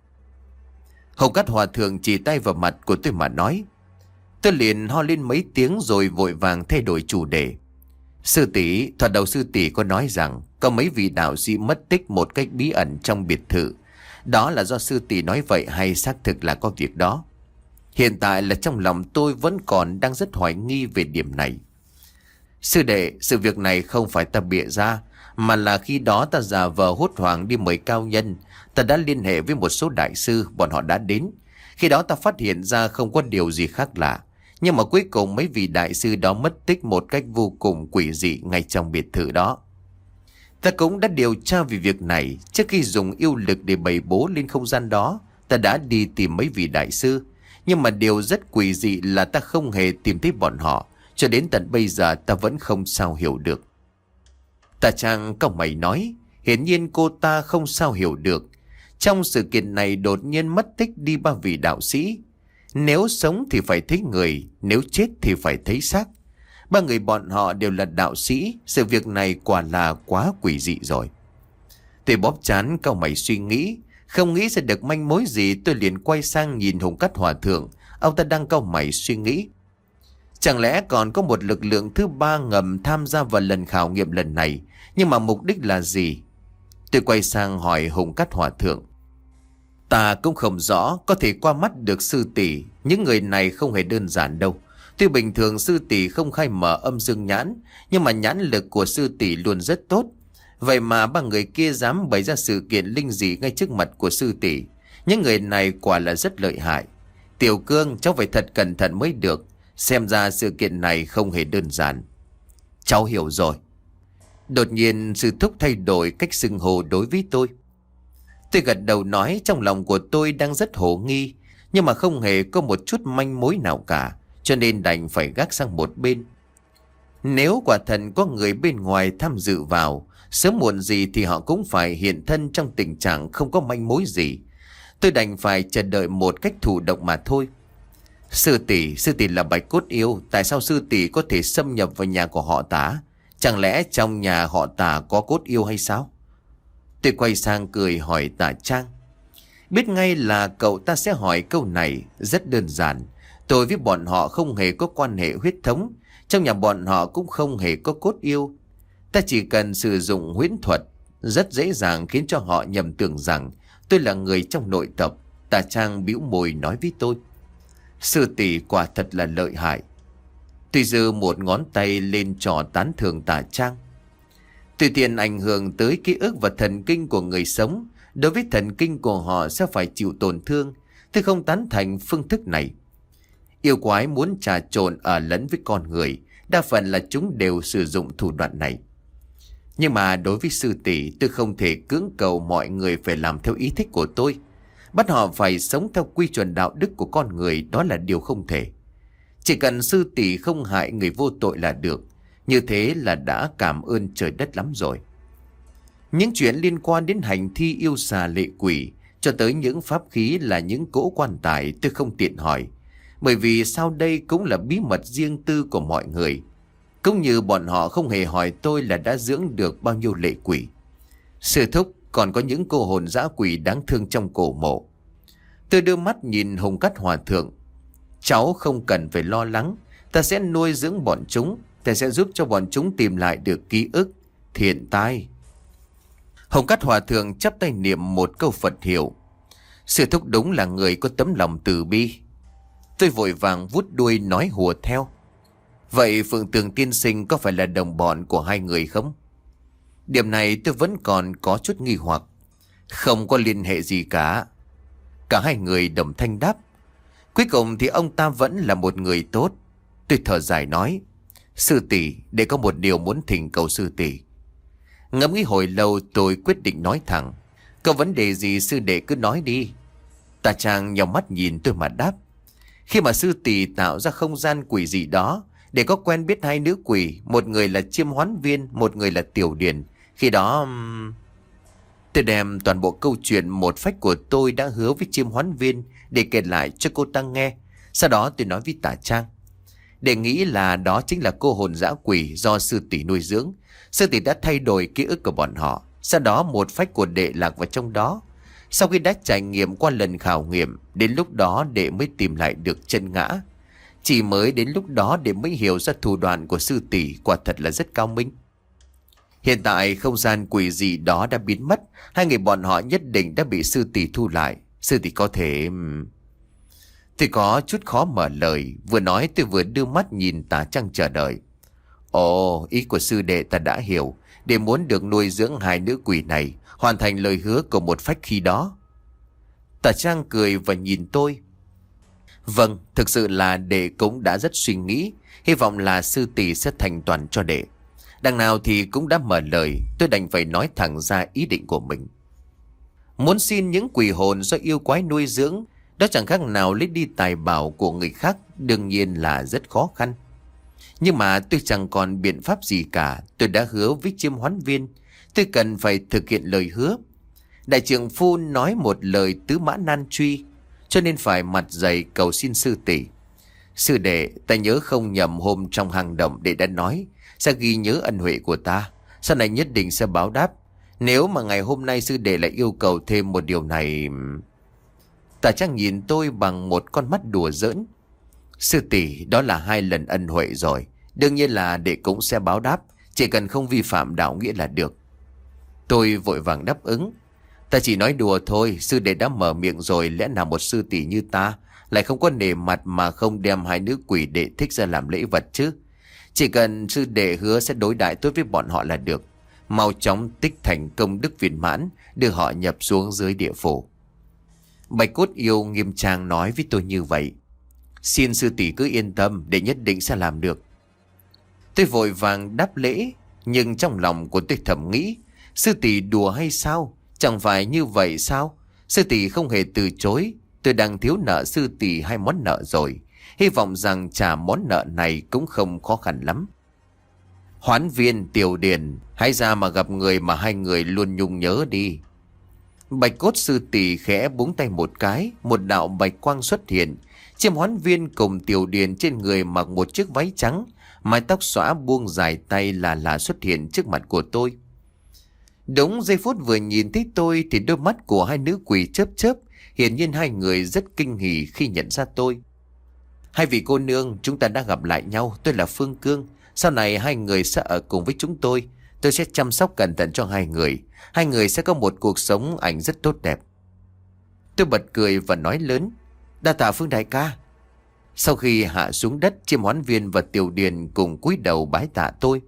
Hồng Cát Hòa Thượng chỉ tay vào mặt của tôi mà nói. Tôi liền ho lên mấy tiếng rồi vội vàng thay đổi chủ đề. Sư tỷ, thoạt đầu sư tỷ có nói rằng có mấy vị đạo sĩ mất tích một cách bí ẩn trong biệt thự. Đó là do sư tỷ nói vậy hay xác thực là có việc đó? Hiện tại là trong lòng tôi vẫn còn đang rất hoài nghi về điểm này. Sư đệ, sự việc này không phải ta bịa ra, mà là khi đó ta giả vờ hốt hoảng đi mời cao nhân. Ta đã liên hệ với một số đại sư, bọn họ đã đến. Khi đó ta phát hiện ra không có điều gì khác lạ. Nhưng mà cuối cùng mấy vị đại sư đó mất tích một cách vô cùng quỷ dị ngay trong biệt thự đó. Ta cũng đã điều tra về việc này. Trước khi dùng yêu lực để bày bố lên không gian đó, ta đã đi tìm mấy vị đại sư. Nhưng mà điều rất quỷ dị là ta không hề tìm thấy bọn họ. Cho đến tận bây giờ ta vẫn không sao hiểu được. Tà Trang cau mày nói, hiển nhiên cô ta không sao hiểu được. Trong sự kiện này đột nhiên mất tích đi ba vị đạo sĩ. Nếu sống thì phải thấy người, nếu chết thì phải thấy xác. Ba người bọn họ đều là đạo sĩ, sự việc này quả là quá quỷ dị rồi. Tôi bóp trán cau mày suy nghĩ, không nghĩ ra được manh mối gì, tôi liền quay sang nhìn Hồng Cát Hòa Thượng. Ông ta đang cau mày suy nghĩ. Chẳng lẽ còn có một lực lượng thứ ba ngầm tham gia vào lần khảo nghiệm lần này, nhưng mà mục đích là gì? Tôi quay sang hỏi Hồng Cát Hòa Thượng. Ta cũng không rõ, có thể qua mắt được sư tỷ, những người này không hề đơn giản đâu. Tuy bình thường sư tỷ không khai mở âm dương nhãn, nhưng mà nhãn lực của sư tỷ luôn rất tốt. Vậy mà ba người kia dám bày ra sự kiện linh dị ngay trước mặt của sư tỷ. Những người này quả là rất lợi hại. Tiểu Cương, cháu phải thật cẩn thận mới được. Xem ra sự kiện này không hề đơn giản. Cháu hiểu rồi. Đột nhiên sư thúc thay đổi cách xưng hô đối với tôi. Tôi gật đầu nói trong lòng của tôi đang rất hồ nghi, nhưng mà không hề có một chút manh mối nào cả, cho nên đành phải gác sang một bên. Nếu quả thật có người bên ngoài tham dự vào, sớm muộn gì thì họ cũng phải hiện thân trong tình trạng không có manh mối gì. Tôi đành phải chờ đợi một cách thụ động mà thôi. Sư tỷ, sư tỷ là Bạch Cốt Yêu, tại sao sư tỷ có thể xâm nhập vào nhà của họ Tả? Chẳng lẽ trong nhà họ Tả có cốt yêu hay sao? Tôi quay sang cười hỏi Tà Trang. Biết ngay là cậu ta sẽ hỏi câu này, rất đơn giản. Tôi với bọn họ không hề có quan hệ huyết thống, trong nhà bọn họ cũng không hề có cốt yêu. Ta chỉ cần sử dụng huyễn thuật, rất dễ dàng khiến cho họ nhầm tưởng rằng tôi là người trong nội tộc. Tà Trang bĩu môi nói với tôi: Sư tỷ quả thật là lợi hại. Tôi giơ một ngón tay lên trò tán thưởng Tà Trang. Tùy tiện ảnh hưởng tới ký ức và thần kinh của người sống, đối với thần kinh của họ sẽ phải chịu tổn thương. Tôi không tán thành phương thức này. Yêu quái muốn trà trộn ở lẫn với con người, đa phần là chúng đều sử dụng thủ đoạn này. Nhưng mà đối với sư tỷ, tôi không thể cưỡng cầu mọi người phải làm theo ý thích của tôi. Bắt họ phải sống theo quy chuẩn đạo đức của con người, đó là điều không thể. Chỉ cần sư tỷ không hại người vô tội là được. Như thế là đã cảm ơn trời đất lắm rồi. Những chuyện liên quan đến hành thi yêu xà lệ quỷ, cho tới những pháp khí là những cỗ quan tài, tôi không tiện hỏi. Bởi vì sau đây cũng là bí mật riêng tư của mọi người. Cũng như bọn họ không hề hỏi tôi là đã dưỡng được bao nhiêu lệ quỷ. Sư thúc, còn có những cô hồn dã quỷ đáng thương trong cổ mộ. Tôi đưa mắt nhìn Hồng Cát Hòa Thượng. Cháu không cần phải lo lắng. Ta sẽ nuôi dưỡng bọn chúng. Ta sẽ giúp cho bọn chúng tìm lại được ký ức. Thiện tai. Hồng Cát Hòa Thượng chắp tay niệm một câu Phật hiệu. Sư thúc đúng là người có tấm lòng từ bi. Tôi vội vàng vút đuôi nói hùa theo. Vậy Phượng Tường tiên sinh có phải là đồng bọn của hai người không? Điểm này tôi vẫn còn có chút nghi hoặc. Không có liên hệ gì cả. Cả hai người đồng thanh đáp. Cuối cùng thì ông ta vẫn là một người tốt. Tôi thở dài nói: Sư tỷ, để có một điều muốn thỉnh cầu sư tỷ. Ngẫm nghĩ hồi lâu tôi quyết định nói thẳng: Có vấn đề gì sư đệ cứ nói đi. Tà Trang nhào mắt nhìn tôi mà đáp: Khi mà sư tỷ tạo ra không gian quỷ dị đó để có quen biết hai nữ quỷ, một người là Chiêm Hoán Viên, một người là Tiểu Điền. Khi đó tôi đem toàn bộ câu chuyện một phách của tôi đã hứa với Chiêm Hoán Viên để kể lại cho cô ta nghe. Sau đó tôi nói với Tà Trang, để nghĩ là đó chính là cô hồn dã quỷ do sư tỷ nuôi dưỡng. Sư tỷ đã thay đổi ký ức của bọn họ. Sau đó một phách của đệ lạc vào trong đó. Sau khi đã trải nghiệm qua lần khảo nghiệm, đến lúc đó đệ mới tìm lại được chân ngã. Chỉ mới đến lúc đó đệ mới hiểu ra thủ đoạn của sư tỷ quả thật là rất cao minh. Hiện tại không gian quỷ dị đó đã biến mất. Hai người bọn họ nhất định đã bị sư tỷ thu lại. Sư tỷ có thể... Tôi có chút khó mở lời. Vừa nói tôi vừa đưa mắt nhìn Tà Trang chờ đợi. Ồ, ý của sư đệ ta đã hiểu. Để muốn được nuôi dưỡng hai nữ quỷ này, hoàn thành lời hứa của một phách khi đó. Tà Trang cười và nhìn tôi. Vâng, thực sự là đệ cũng đã rất suy nghĩ. Hy vọng là sư tỷ sẽ thành toàn cho đệ. Đằng nào thì cũng đã mở lời. Tôi đành phải nói thẳng ra ý định của mình. Muốn xin những quỷ hồn do yêu quái nuôi dưỡng, đó chẳng khác nào lấy đi tài bảo của người khác. Đương nhiên là rất khó khăn. Nhưng mà tôi chẳng còn biện pháp gì cả. Tôi đã hứa với Chiêm Hoán Viên. Tôi cần phải thực hiện lời hứa. Đại trưởng phu nói một lời tứ mã nan truy, cho nên phải mặt dày cầu xin sư tỷ. Sư đệ, ta nhớ không nhầm hôm trong hang động đệ đã nói sẽ ghi nhớ ân huệ của ta, sau này nhất định sẽ báo đáp. Nếu mà ngày hôm nay sư đệ lại yêu cầu thêm một điều này... Tà Trang nhìn tôi bằng một con mắt đùa giỡn. Sư tỷ, đó là hai lần ân huệ rồi, đương nhiên là đệ cũng sẽ báo đáp, chỉ cần không vi phạm đạo nghĩa là được. Tôi vội vàng đáp ứng. Ta chỉ nói đùa thôi, sư đệ đã mở miệng rồi, lẽ nào một sư tỷ như ta lại không có nể mặt mà không đem hai nữ quỷ đệ thích ra làm lễ vật chứ. Chỉ cần sư đệ hứa sẽ đối đãi tốt với bọn họ là được. Mau chóng tích thành công đức viên mãn, đưa họ nhập xuống dưới địa phủ. Bạch Cốt Yêu nghiêm trang nói với tôi như vậy. Xin sư tỷ cứ yên tâm, đệ nhất định sẽ làm được. Tôi vội vàng đáp lễ, nhưng trong lòng của tôi thầm nghĩ, sư tỷ đùa hay sao? Chẳng phải như vậy sao? Sư tỷ không hề từ chối. Tôi đang thiếu nợ sư tỷ hai món nợ rồi. Hy vọng rằng trả món nợ này cũng không khó khăn lắm. Hoán Viên, Tiểu Điền, hãy ra mà gặp người mà hai người luôn nhung nhớ đi. Bạch Cốt sư tỷ khẽ búng tay một cái, một đạo bạch quang xuất hiện. Chiêm Hoán Viên cùng Tiểu Điền trên người mặc một chiếc váy trắng, mái tóc xõa buông dài tay là là xuất hiện trước mặt của tôi. Đúng giây phút vừa nhìn thấy tôi thì đôi mắt của hai nữ quỷ chớp chớp, hiển nhiên hai người rất kinh hỉ khi nhận ra tôi. Hai vị cô nương, chúng ta đã gặp lại nhau, tôi là Phương Cương, sau này hai người sẽ ở cùng với chúng tôi. Tôi sẽ chăm sóc cẩn thận cho hai người. Hai người sẽ có một cuộc sống ảnh rất tốt đẹp. Tôi bật cười và nói lớn: Đa tạ Phương đại ca. Sau khi hạ xuống đất, Chiêm Hoán Viên và Tiểu Điền cùng cúi đầu bái tạ tôi.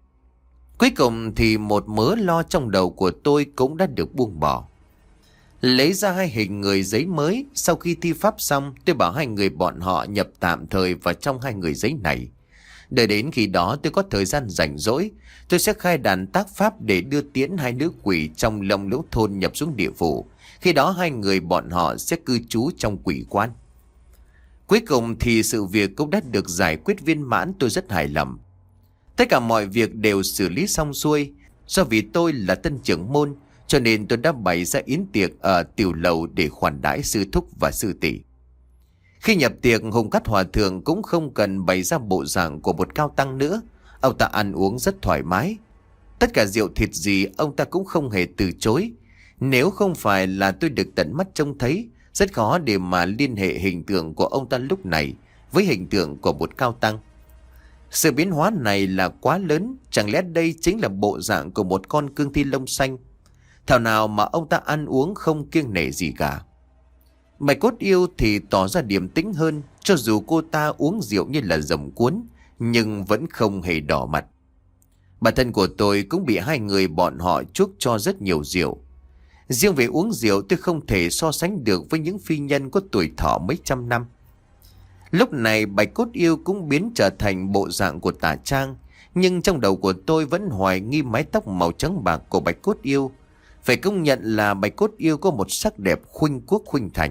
Cuối cùng thì một mớ lo trong đầu của tôi cũng đã được buông bỏ. Lấy ra hai hình người giấy mới. Sau khi thi pháp xong, tôi bảo hai người bọn họ nhập tạm thời vào trong hai người giấy này. Đợi đến khi đó tôi có thời gian rảnh rỗi, tôi sẽ khai đàn tác pháp để đưa tiễn hai nữ quỷ trong Long Lỗ thôn nhập xuống địa phủ. Khi đó hai người bọn họ sẽ cư trú trong quỷ quan. Cuối cùng thì sự việc cũng đã được giải quyết viên mãn, tôi rất hài lòng. Tất cả mọi việc đều xử lý xong xuôi. Do vì tôi là tân trưởng môn, cho nên tôi đã bày ra yến tiệc ở tiểu lầu để khoản đãi sư thúc và sư tỷ. Khi nhập tiệc, Hùng Cát Hòa Thượng cũng không cần bày ra bộ dạng của một cao tăng nữa. Ông ta ăn uống rất thoải mái. Tất cả rượu thịt gì ông ta cũng không hề từ chối. Nếu không phải là tôi được tận mắt trông thấy, rất khó để mà liên hệ hình tượng của ông ta lúc này với hình tượng của một cao tăng. Sự biến hóa này là quá lớn. Chẳng lẽ đây chính là bộ dạng của một con cương thi lông xanh? Thảo nào mà ông ta ăn uống không kiêng nể gì cả. Bạch Cốt Yêu thì tỏ ra điềm tĩnh hơn. Cho dù cô ta uống rượu như là rồng cuốn, nhưng vẫn không hề đỏ mặt. Bản thân của tôi cũng bị hai người bọn họ chuốc cho rất nhiều rượu. Riêng về uống rượu, tôi không thể so sánh được với những phi nhân có tuổi thọ mấy trăm năm. Lúc này Bạch Cốt Yêu cũng biến trở thành bộ dạng của Tả Trang. Nhưng trong đầu của tôi vẫn hoài nghi mái tóc màu trắng bạc của Bạch Cốt Yêu. Phải công nhận là Bạch Cốt Yêu có một sắc đẹp khuynh quốc khuynh thành.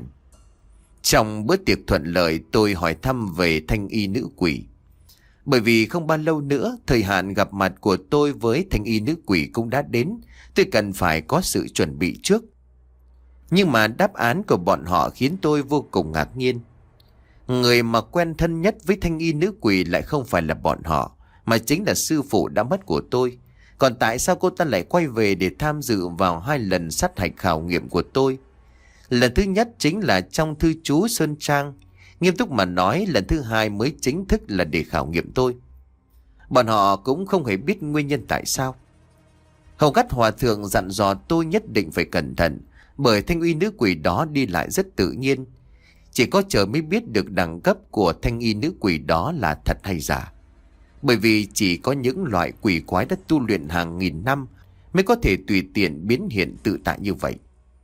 Trong bữa tiệc thuận lợi, tôi hỏi thăm về thanh y nữ quỷ. Bởi vì không bao lâu nữa, thời hạn gặp mặt của tôi với thanh y nữ quỷ cũng đã đến. Tôi cần phải có sự chuẩn bị trước. Nhưng mà đáp án của bọn họ khiến tôi vô cùng ngạc nhiên. Người mà quen thân nhất với thanh y nữ quỷ lại không phải là bọn họ, mà chính là sư phụ đã mất của tôi. Còn tại sao cô ta lại quay về để tham dự vào hai lần sát hạch khảo nghiệm của tôi? Lần thứ nhất chính là trong thư chú Sơn Trang. Nghiêm túc mà nói, lần thứ hai mới chính thức là để khảo nghiệm tôi. Bọn họ cũng không hề biết nguyên nhân tại sao. Hồng Cát Hòa Thượng dặn dò tôi nhất định phải cẩn thận, bởi thanh y nữ quỷ đó đi lại rất tự nhiên. Chỉ có chờ mới biết được đẳng cấp của thanh y nữ quỷ đó là thật hay giả. Bởi vì chỉ có những loại quỷ quái đã tu luyện hàng nghìn năm mới có thể tùy tiện biến hiện tự tại như vậy.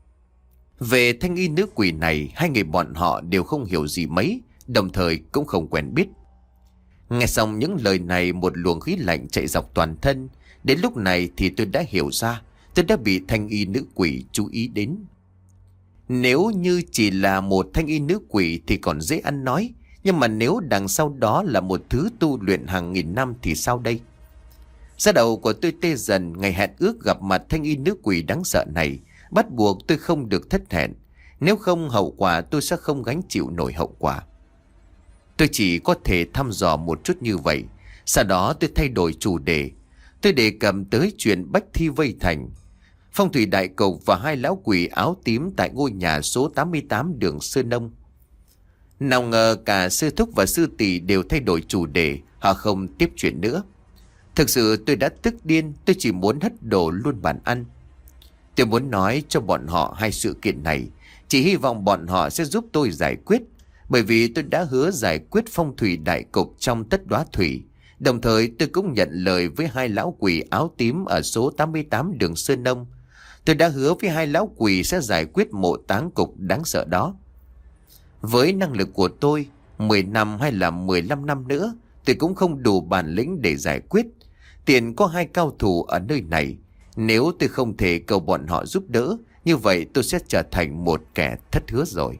Về thanh y nữ quỷ này, hai người bọn họ đều không hiểu gì mấy, đồng thời cũng không quen biết. Nghe xong những lời này, một luồng khí lạnh chạy dọc toàn thân. Đến lúc này thì tôi đã hiểu ra, tôi đã bị thanh y nữ quỷ chú ý đến. Nếu như chỉ là một thanh y nữ quỷ thì còn dễ ăn nói, nhưng mà nếu đằng sau đó là một thứ tu luyện hàng nghìn năm thì sao đây? Da đầu của tôi tê dần. Ngày hẹn ước gặp mặt thanh y nữ quỷ đáng sợ này bắt buộc tôi không được thất hẹn. Nếu không, hậu quả tôi sẽ không gánh chịu nổi hậu quả. Tôi chỉ có thể thăm dò một chút như vậy. Sau đó tôi thay đổi chủ đề. Tôi đề cập tới chuyện Bách Thi vây thành, phong thủy đại cục và hai lão quỷ áo tím tại ngôi nhà số tám mươi tám đường Sơn Nông. Nào ngờ cả sư thúc và sư tỷ đều thay đổi chủ đề. Họ không tiếp chuyện nữa. Thực sự tôi đã tức điên. Tôi chỉ muốn hất đổ luôn bàn ăn. Tôi muốn nói cho bọn họ hai sự kiện này. Chỉ hy vọng bọn họ sẽ giúp tôi giải quyết. Bởi vì tôi đã hứa giải quyết phong thủy đại cục trong tất đóa thủy. Đồng thời tôi cũng nhận lời với hai lão quỷ áo tím ở số tám mươi tám đường Sơn Nông. Tôi đã hứa với hai lão quỷ sẽ giải quyết mộ táng cục đáng sợ đó. Với năng lực của tôi, mười năm hay là mười lăm năm nữa, tôi cũng không đủ bản lĩnh để giải quyết. Tiền có hai cao thủ ở nơi này. Nếu tôi không thể cầu bọn họ giúp đỡ, như vậy tôi sẽ trở thành một kẻ thất hứa rồi.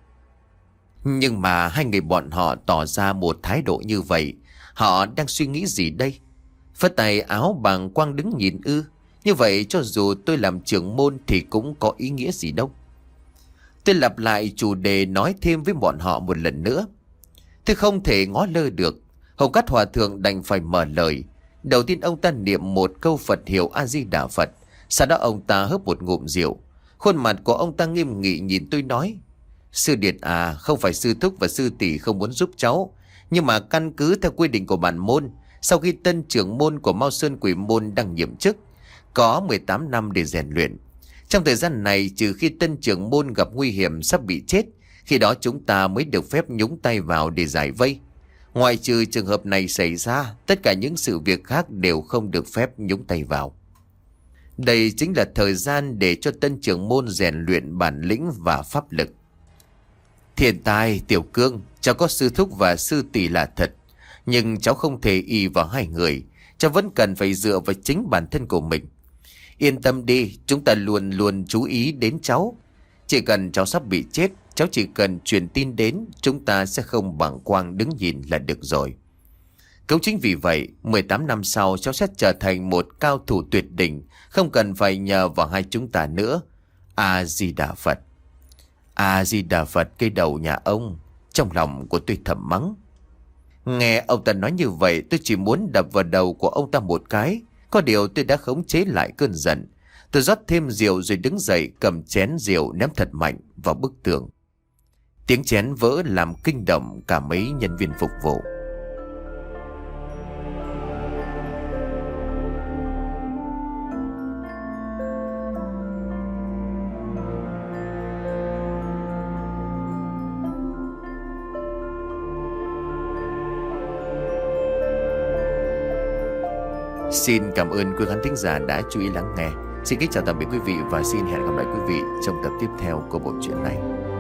Nhưng mà hai người bọn họ tỏ ra một thái độ như vậy. Họ đang suy nghĩ gì đây? Phất tay áo bàng quang đứng nhìn ư? Như vậy cho dù tôi làm trưởng môn thì cũng có ý nghĩa gì đâu. Tôi lặp lại chủ đề, nói thêm với bọn họ một lần nữa. Tôi không thể ngó lơ được. Hồng Cát Hòa Thượng đành phải mở lời. Đầu tiên ông ta niệm một câu Phật hiệu A Di Đà Phật. Sau đó ông ta hớp một ngụm rượu. Khuôn mặt của ông ta nghiêm nghị nhìn tôi nói: Sư Điệt à, không phải sư thúc và sư tỷ không muốn giúp cháu, nhưng mà căn cứ theo quy định của bản môn, Sau khi tân trưởng môn của Mao Sơn Quỷ Môn đăng nhiệm chức, có mười tám năm để rèn luyện. Trong thời gian này, trừ khi tân trưởng môn gặp nguy hiểm sắp bị chết, khi đó chúng ta mới được phép nhúng tay vào để giải vây. Ngoài trừ trường hợp này xảy ra, tất cả những sự việc khác đều không được phép nhúng tay vào. Đây chính là thời gian để cho tân trưởng môn rèn luyện bản lĩnh và pháp lực. Thiên tài, Tiểu Cương, cháu có sư thúc và sư tỷ là thật, nhưng cháu không thể ỷ vào hai người. Cháu vẫn cần phải dựa vào chính bản thân của mình. Yên tâm đi, chúng ta luôn luôn chú ý đến cháu. Chỉ cần cháu sắp bị chết, cháu chỉ cần truyền tin đến, chúng ta sẽ không bàng quang đứng nhìn là được rồi. Cũng chính vì vậy, mười tám năm sau cháu sẽ trở thành một cao thủ tuyệt đỉnh, không cần phải nhờ vào hai chúng ta nữa. A-di-đà Phật. A-di-đà Phật, cây đầu nhà ông. Trong lòng của tôi thầm mắng. Nghe ông ta nói như vậy, tôi chỉ muốn đập vào đầu của ông ta một cái. Có điều tôi đã khống chế lại cơn giận. Tôi rót thêm rượu rồi đứng dậy, cầm chén rượu ném thật mạnh vào bức tường. Tiếng chén vỡ làm kinh động cả mấy nhân viên phục vụ. Xin cảm ơn quý khán thính giả đã chú ý lắng nghe. Xin kính chào tạm biệt quý vị và xin hẹn gặp lại quý vị trong tập tiếp theo của bộ truyện này.